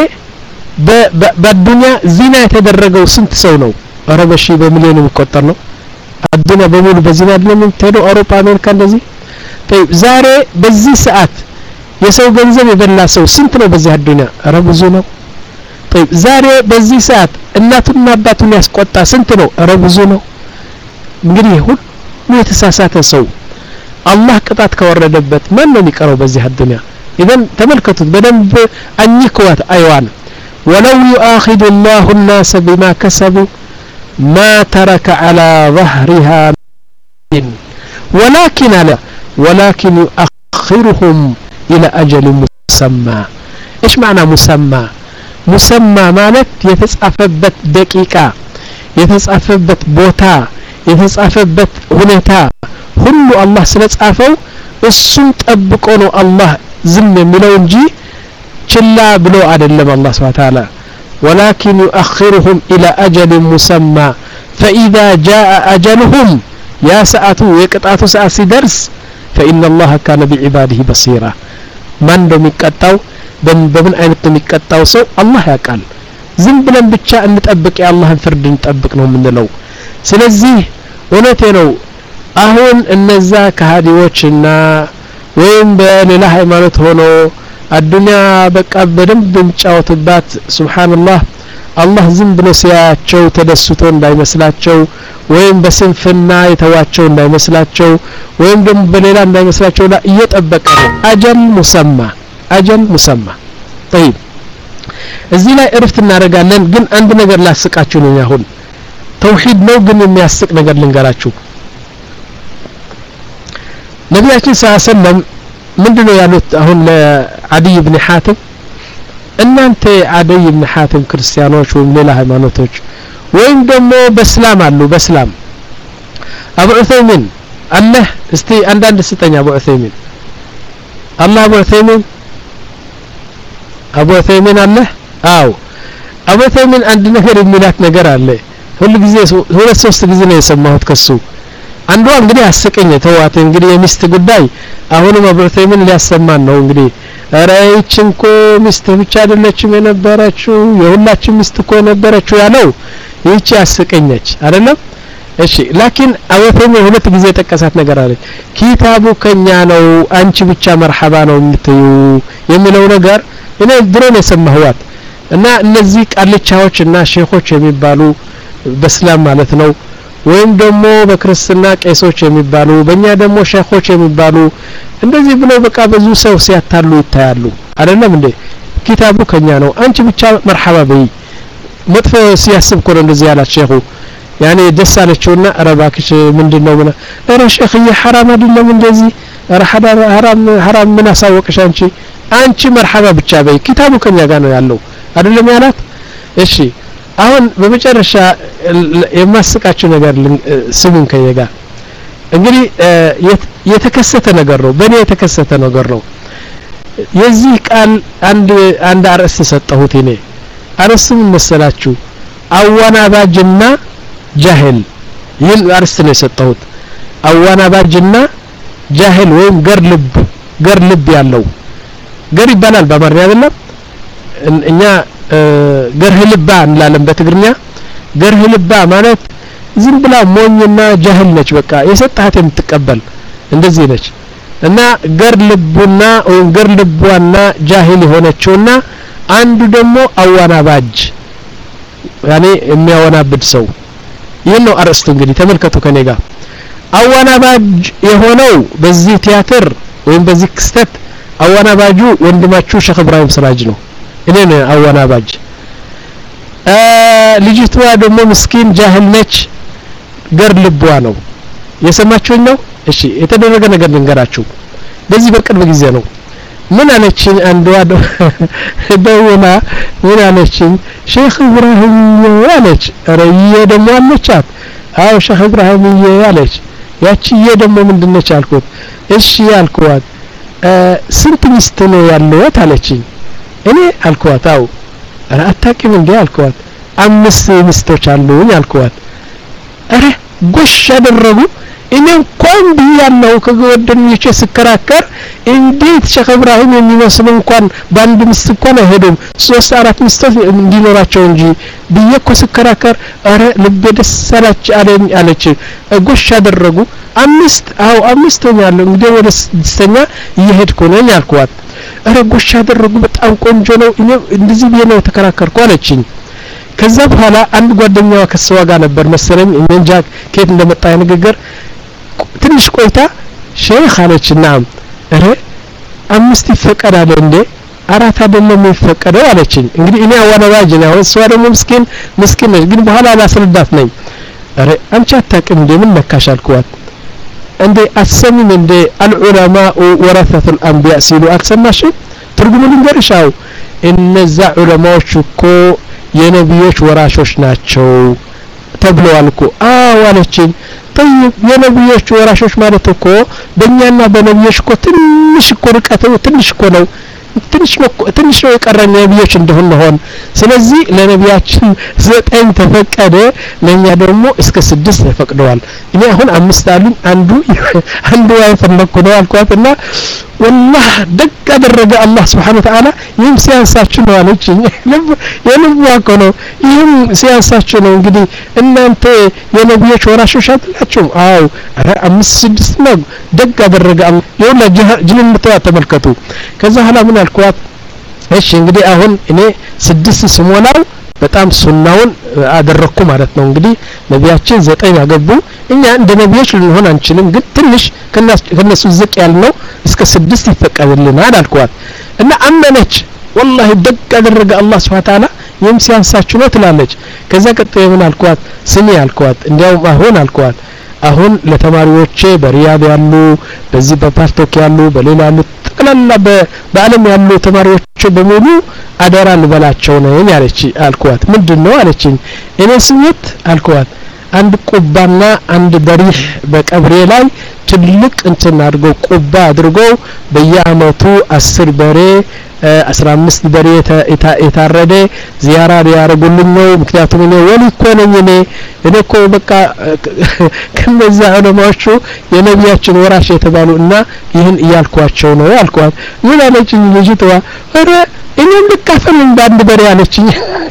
በዱንያ ዚና የተደረገው ስንት ሰው ነው አረበሺ በሚሊዮን የሚቆጠር ነው አዱንያ በሙሉ በዚና አይደለም የምትሄደው አውሮፓ አሜሪካ እንደዚህ طيب ዛሬ በዚህ ሰዓት የሰው ገንዘብ የበላ ሰው ስንት ነው በዚህ አዱንያ አረ ብዙ ነው طيب ዛሬ በዚህ ሰዓት እናቱና አባቱን ያስቆጣ ስንት ነው አረ ብዙ ነው እንግዲህ ሁሉ የተሳሳተ ሰው አላህ ቅጣት ከወረደበት ማን ነው የሚቀረው በዚህ አዱንያ ኢዘን ተመልከቱት በደንብ አኝከዋት አይዋን ولو يؤاخذ الله الناس بما كسبوا ما ترك على ظهرها من ولكن على ولكن يؤخرهم إلى أجل مسمى إيش معنى مسمى مسمى مالت يتصفبت دقيقة يتصفبت بوتا يتصفبت هنتا ሁሉ አላህ ስለጻፈው እሱን ጠብቆ ነው አላህ ዝም የሚለው እንጂ ችላ ብሎ አይደለም አላህ Subhanahu Wa Ta'ala ولكن يؤخرهم إلى أجل مسمى فإذا جاء أجلهم يا ساعته يقطعوا ساعة ሲደርስ فإن الله كان بعباده بصيرا ማን እንደሚቀጣው በምን አይነት እንደሚቀጣው ሰው አላህ ያውቃል ዝም ብለን ብቻ እንጠብቅ የአላህን ፍርድ እንጠብቅ ነው የምንለው ስለዚህ እውነቴ ነው አሁን እነዛ ከሃዲዎችና ወይም በሌላ ሃይማኖት ሆኖ አዱንያ በቃ በደንብ እንጫወትባት ሱብሃንአላህ አላህ ዝም ብሎ ሲያቸው ተደስቶ እንዳይመስላቸው ወይም በስንፍና የተዋቸው እንዳይመስላቸው ወይም ደግሞ በሌላ እንዳይመስላቸው ላ እየጠበቀ ነው አጀል ሙሰማ አጀል ሙሰማ طيب እዚህ ላይ እርፍት እናደርጋለን ግን አንድ ነገር ላስቃችሁ ነው አሁን ተውሂድ ነው ግን የሚያስቅ ነገር ልንገራችሁ ነብያችን ሰለላሁ ዐለይሂ ወሰለም ምንድነው ያሉት አሁን ለአዲይ ኢብኑ ሐቲም እናንተ አዲይ ኢብኑ ሐቲም ክርስቲያኖች ወይም ሌላ ሃይማኖቶች ወይም ደግሞ በእስላም አሉ በእስላም አቡ ዑሰይሚን አላህ እስቲ አንዳንድ ስጠኛ አቡ ዑሰይሚን አላህ አቡ ዑሰይሚን አቡ ዑሰይሚን አላህ አው አቡ ዑሰይሚን አንድ ነገር የሚላት ነገር አለ ሁሉ ጊዜ ሁለት ሶስት ጊዜ ነው የሰማሁት ከሱ አንዷ እንግዲህ አስቀኝ ተዋት እንግዲህ የሚስት ጉዳይ አሁንም አቡ ዑሰይሚን ሊያሰማን ነው እንግዲህ ራይችንኮ ሚስት ብቻ አይደለችም የነበረችው የሁላችን ሚስት እኮ ነበረችው ያለው ይቺ አስቀኘች አይደለም እሺ ላኪን አቡ ዑሰይሚን ሁለት ጊዜ ተቀሳት ነገር አለ ኪታቡ ከኛ ነው አንቺ ብቻ መርሐባ ነው የምትዩ የሚለው ነገር እኔ ድሮ ነው የሰማሁት እና እነዚህ ቃልቻዎችና ሼኾች የሚባሉ በእስላም ማለት ነው ወይም ደግሞ በክርስትና ቄሶች የሚባሉ በእኛ ደግሞ ሼኾች የሚባሉ እንደዚህ ብለው በቃ ብዙ ሰው ሲያታሉ ይታያሉ አይደለም እንዴ ኪታቡ ከኛ ነው አንቺ ብቻ መርሐባ በይ መጥፎ ሲያስብ ኮን እንደዚህ ያላት ሼኹ ያኔ ደስ አለችውና አረባክሽ ምንድነው ምን አረ ሼኽዬ حرام አይደለም እንደዚህ አረ حرام حرام ምን አሳወቅሽ አንቺ አንቺ መርሐባ ብቻ በይ ኪታቡ ከኛ ጋር ነው ያለው አይደለም ያላት እሺ አሁን በመጨረሻ የማስቃችሁ ነገር ስሙን ከየጋ እንግዲህ የተከሰተ ነገር ነው በእኔ የተከሰተ ነገር ነው የዚህ ቃል አንድ አንድ አርዕስት ሰጠሁት እኔ አርዕስቱን መሰላችሁ አዋናባጅና ጃሂል ይህን አርዕስት ነው የሰጠሁት አዋናባጅና ጃሂል ወይም ገር ልብ ገር ልብ ያለው ገር ይባላል በአማርኛ አይደለም እኛ ገርህ ልባ እንላለን በትግርኛ ገርህ ልባ ማለት ዝም ብላ ሞኝና ጃሂል ነች በቃ የሰጣት የምትቀበል እንደዚህ ነች እና ገር ልቡና ወይም ገር ልቧና ጃሂል ሆነችውና አንዱ ደግሞ አዋናባጅ ያኔ የሚያወናብድ ሰው ይሄን ነው አርዕስቱ እንግዲህ ተመልከቱ ከኔ ጋር አዋናባጅ የሆነው በዚህ ቲያትር ወይም በዚህ ክስተት አዋናባጁ ወንድማችሁ ሼክ ኢብራሂም ስራጅ ነው እኔ ነኝ አዋናባጅ ልጅቷ ደግሞ ምስኪን ጃሂል ነች ገር ልቧ ነው የሰማችሁኝ ነው እሺ የተደረገ ነገር ልንገራችሁ በዚህ በቅርብ ጊዜ ነው ምን አለችኝ አንዷ ደውላ ምን አለችኝ ሼክ ኢብራሂም ያለች ረየ ደግሞ አለቻት አው ሼክ ኢብራሂም ያለች ያቺዬ ደግሞ ምንድነች አልኩት እሺ አልኳት ስንት ሚስት ነው ያለው አለችኝ እኔ አልኳት አው አታቂም እንዴ አልኳት አምስት ሚስቶች አሉኝ አልኳት አረ ጎሽ ያደረጉ እኔ እንኳን ቢያለው ከጓደኞቼ ስከራከር እንዴት ሼክ ኢብራሂም የሚመስሉ እንኳን ባንድ ሚስት እንኳን አይሄዱም ሶስት አራት ሚስቶች እንዲኖራቸው እንጂ ቢየኮ ስከራከር አረ ልብ ደሰላች አለኝ አለች ጎሽ ያደረጉ አምስት አው አምስት ሆኛለሁ እንግዲህ ወደ ስድስተኛ እየሄድኩ ነኝ አልኳት አረ ጎሽ ያደረጉ በጣም ቆንጆ ነው እኔ እንደዚህ ቢየነው ተከራከርኩ አለችኝ ከዛ በኋላ አንድ ጓደኛዋ ከሰዋ ጋር ነበር መሰለኝ እንጃ ከየት እንደመጣ ንግግር ትንሽ ቆይታ ሼክ አለችና አረ አምስት ይፈቀዳል እንዴ አራት አይደለም ይፈቀደው አለችኝ እንግዲህ እኔ አዋናባጅ ነው እሷ ደግሞ ምስኪን ምስኪን ነች ግን በኋላ ላስረዳት ነኝ አረ አንቺ አታውቂም እንዴ ምን ነካሽ አልኳት እንዴ አሰሚም እንዴ العلماء ورثة الانبياء ሲሉ አትሰማሽ ትርጉሙ ልንገርሻው እነዛ ዑለማዎች እኮ የነቢዮች ወራሾች ናቸው ተብለዋል እኮ አዎ አለችኝ طيب የነቢዮች ወራሾች ማለት እኮ በእኛና በነቢዮች እኮ ትንሽ እኮ ርቀት ትንሽ እኮ ነው ትንሽ ትንሽ ነው የቀረን ነቢዮች እንደሆነ ስለዚህ ለነቢያችን ዘጠኝ ተፈቀደ ለኛ ደግሞ እስከ ስድስት ተፈቅደዋል እኔ አሁን አምስት አሉኝ አንዱ አንዱ ያፈለኩ ነው አልኳትና والله ደግ አደረገ አላህ Subhanahu Wa Ta'ala ይህም ሲያንሳችሁ ነው አለችኝ የልቧ ነው ይህም ሲያንሳችሁ ነው እንግዲህ እናንተ የነቢዮች ወራሾች አይደላችሁም አው አምስት ስድስት ነው ደግ አደረገ አላህ ይሁን ጅልምቷ ተመልከቱ ከዛ ኋላ ምን አልኳት እሺ እንግዲህ አሁን እኔ ስድስት ስሞላው በጣም ሱናውን አደረኩ ማለት ነው እንግዲህ ነቢያችን ዘጠኝ አገቡ እኛ እንደ ነቢዮች ልንሆን አንችልም ግን ትንሽ ከነሱ ዝቅ ያልነው እስከ ስድስት ይፈቀድልናል አልኳት እና አመነች والله ደግ አደረገ አላህ Subhanahu Wa Ta'ala ይህም ሲያንሳችሁ ነው ትላለች ከዛ ቀጥሎ ምን አልኳት ስሚ አልኳት እንዲያውም አሁን አልኳት አሁን ለተማሪዎቼ በሪያድ ያሉ በዚህ በፓርቶክ ያሉ በሌላ ጠቅላላ በአለም ያሉ ተማሪዎች በሙሉ አደራ ልበላቸው ነው ያለች አልኳት ምንድነው አለችኝ እኔ ስሜት አልኳት አንድ ቁባና አንድ በሪህ በቀብሬ ላይ ትልቅ እንትን አድርጎ ቁባ አድርጎ በየአመቱ አስር በሬ አስራ አምስት በሬ የታረደ ዚያራ ያረጉልኝ ነው ምክንያቱም እኔ ወሊ እኮ ነኝ እኔ እኔ እኮ በቃ ከነዛ ዑለማዎቹ የነቢያችን ወራሽ የተባሉ እና ይህን እያልኳቸው ነው አልኳት ምን አለችኝ ልጅቷ አረ እኔም ልካፈል እንዳንድ በሬ አለችኝ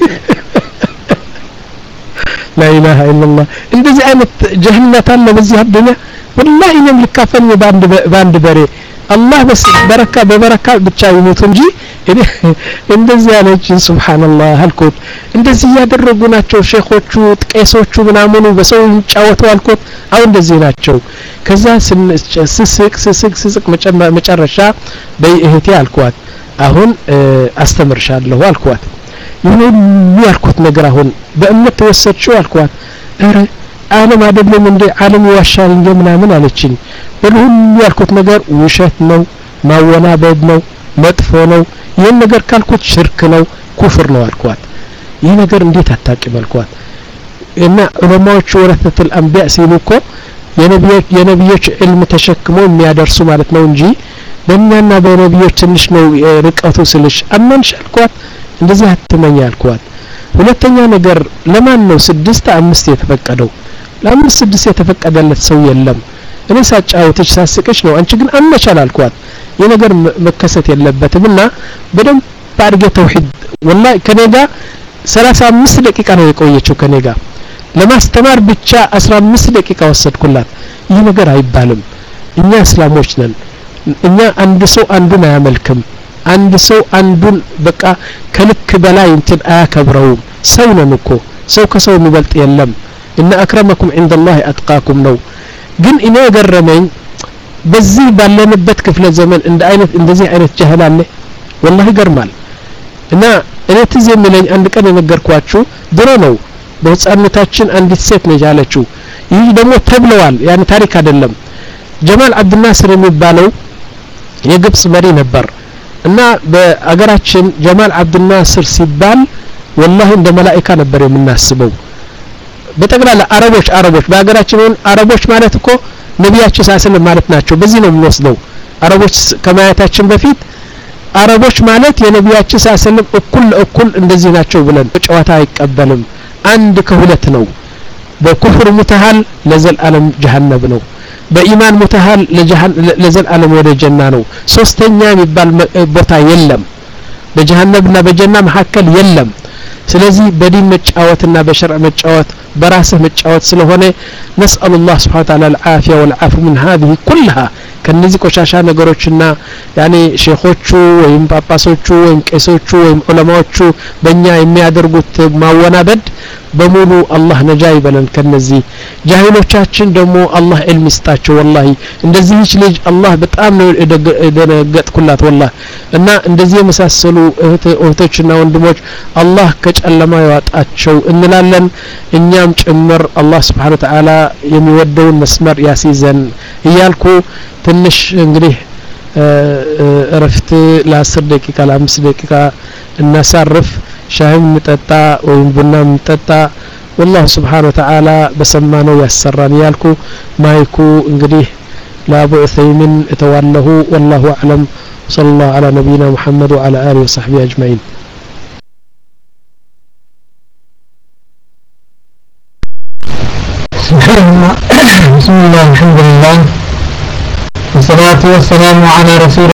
لا اله الا الله እንደዚህ አይነት ጀህነት አለ በዚህ አዱንያ والله እኔም ልካፈል ባንድ ባንድ በሬ አላህ በስ በረካ በበረካ ብቻ ይሞት እንጂ እንደዚህ ያለች ሱብሃንአላህ አልኩት እንደዚህ ያደረጉ ናቸው ሼኾቹ ቄሶቹ ምናምኑ በሰው ጫወቱ አልኩት አው እንደዚህ ናቸው ከዛ ስስቅ ስስቅ ስስቅ መጨረሻ በእህቴ አልኳት አሁን አስተምርሻለሁ አልኳት ይሁን ያልኩት ነገር አሁን በእምነት ተወሰድሽው አልኳት አረ ዓለም አይደለም እንደ ዓለም ይዋሻል እንደ ምናምን አለችኝ በሁሉ ያልኩት ነገር ውሸት ነው ማወናበድ ነው መጥፎ ነው ይሄን ነገር ካልኩት ሽርክ ነው ኩፍር ነው አልኳት ይህ ነገር እንዴት አታቂም አልኳት እና ዑለማዎቹ ወረተቱል አንቢያ ሲሉ እኮ የነቢዮች የነቢዮች ዕልም ተሸክሞ የሚያደርሱ ማለት ነው እንጂ በእኛና በነቢዮች ትንሽ ነው ርቀቱ ስልሽ አመንሽ አልኳት እንደዚህ አትመኝ አልኳት ሁለተኛ ነገር ለማን ነው ስድስት አምስት የተፈቀደው ለአምስት ስድስት የተፈቀደለት ሰው የለም እኔ ሳጫውትሽ ሳስቅሽ ነው አንቺ ግን አመቻል አልኳት የነገር መከሰት የለበትምና በደም ባርገ ተውሂድ ወላሂ ከኔጋ ሰላሳ አምስት ደቂቃ ነው የቆየችው ከኔጋ ለማስተማር ብቻ አስራ አምስት ደቂቃ ወሰድኩላት ይህ ነገር አይባልም እኛ እስላሞች ነን እኛ አንድ ሰው አንዱን አያመልክም አንድ ሰው አንዱን በቃ ከልክ በላይ እንትን አያከብረውም ሰው ነን እኮ ሰው ከሰው የሚበልጥ የለም እና አክረመኩም ዒንደላህ አጥቃኩም ነው ግን እኔ ገረመኝ በዚህ ባለንበት ክፍለ ዘመን እንደ አይነት እንደዚህ አይነት ጀህል አለ والله ይገርማል እና እኔ ትዝ የሚለኝ አንድ ቀን የነገርኳችሁ ድሮ ነው በህፃንነታችን አንዲት ሴት ነች ያለችው ይህ ደግሞ ተብለዋል ያን ታሪክ አይደለም ጀማል አብዱልናስር የሚባለው የግብጽ መሪ ነበር እና በአገራችን ጀማል አብዱልናስር ሲባል والله እንደ መላእክት ነበር የምናስበው በተግላላ አረቦች አረቦች በአገራችን አረቦች ማለት እኮ ነብያችን ሳሰለም ማለት ናቸው በዚህ ነው የምንወስደው አረቦች ከማያታችን በፊት አረቦች ማለት የነብያችን ሳሰለም እኩል እኩል እንደዚህ ናቸው ብለን ጨዋታ አይቀበልም አንድ ከሁለት ነው በኩፍር ሙተሃል ለዘላለም ጀሃነም ነው በኢማን ሙተሃል ለዘላለም ወደ ጀና ነው ሶስተኛ የሚባል ቦታ የለም በጀሃነምና በጀና መካከል የለም ስለዚህ በዲን መጫወትና በሸርዕ መጫወት በራስህ መጫወት ስለሆነ نسأل الله سبحانه وتعالى العافية والعفو من هذه كلها ከነዚህ ቆሻሻ ነገሮችና ያኔ ሼኾቹ ወይም ጳጳሶቹ ወይም ቄሶቹ ወይም ዑለማዎቹ በእኛ የሚያደርጉት ማወናበድ በሙሉ አላህ ነጃ ይበለን ከነዚህ ጃሂሎቻችን ደግሞ አላህ ዕልም ይስጣቸው والله እንደዚህ ልጅ አላህ በጣም ነው ደነገጥኩላት والله እና እንደዚህ የመሳሰሉ እህቶችና ወንድሞች አላህ ከጨለማ ያወጣቸው እንላለን እኛም ጭምር አላህ Subhanahu Wa Ta'ala የሚወደውን መስመር ያሲዘን እያልኩ ትንሽ እንግዲህ እረፍት ለ10 ደቂቃ ለ5 ደቂቃ እናሳርፍ ሻይም እንጠጣ ወይም ቡና እንጠጣ والله سبحانه وتعالى በሰማነው ያሰራን ያልኩ ማይኩ እንግዲህ ለአቡ ዑሰይሚን ተዋለሁ والله اعلم صلى الله على نبينا محمد وعلى اله وصحبه اجمعين بسم الله الحمد لله والصلاة والسلام على رسول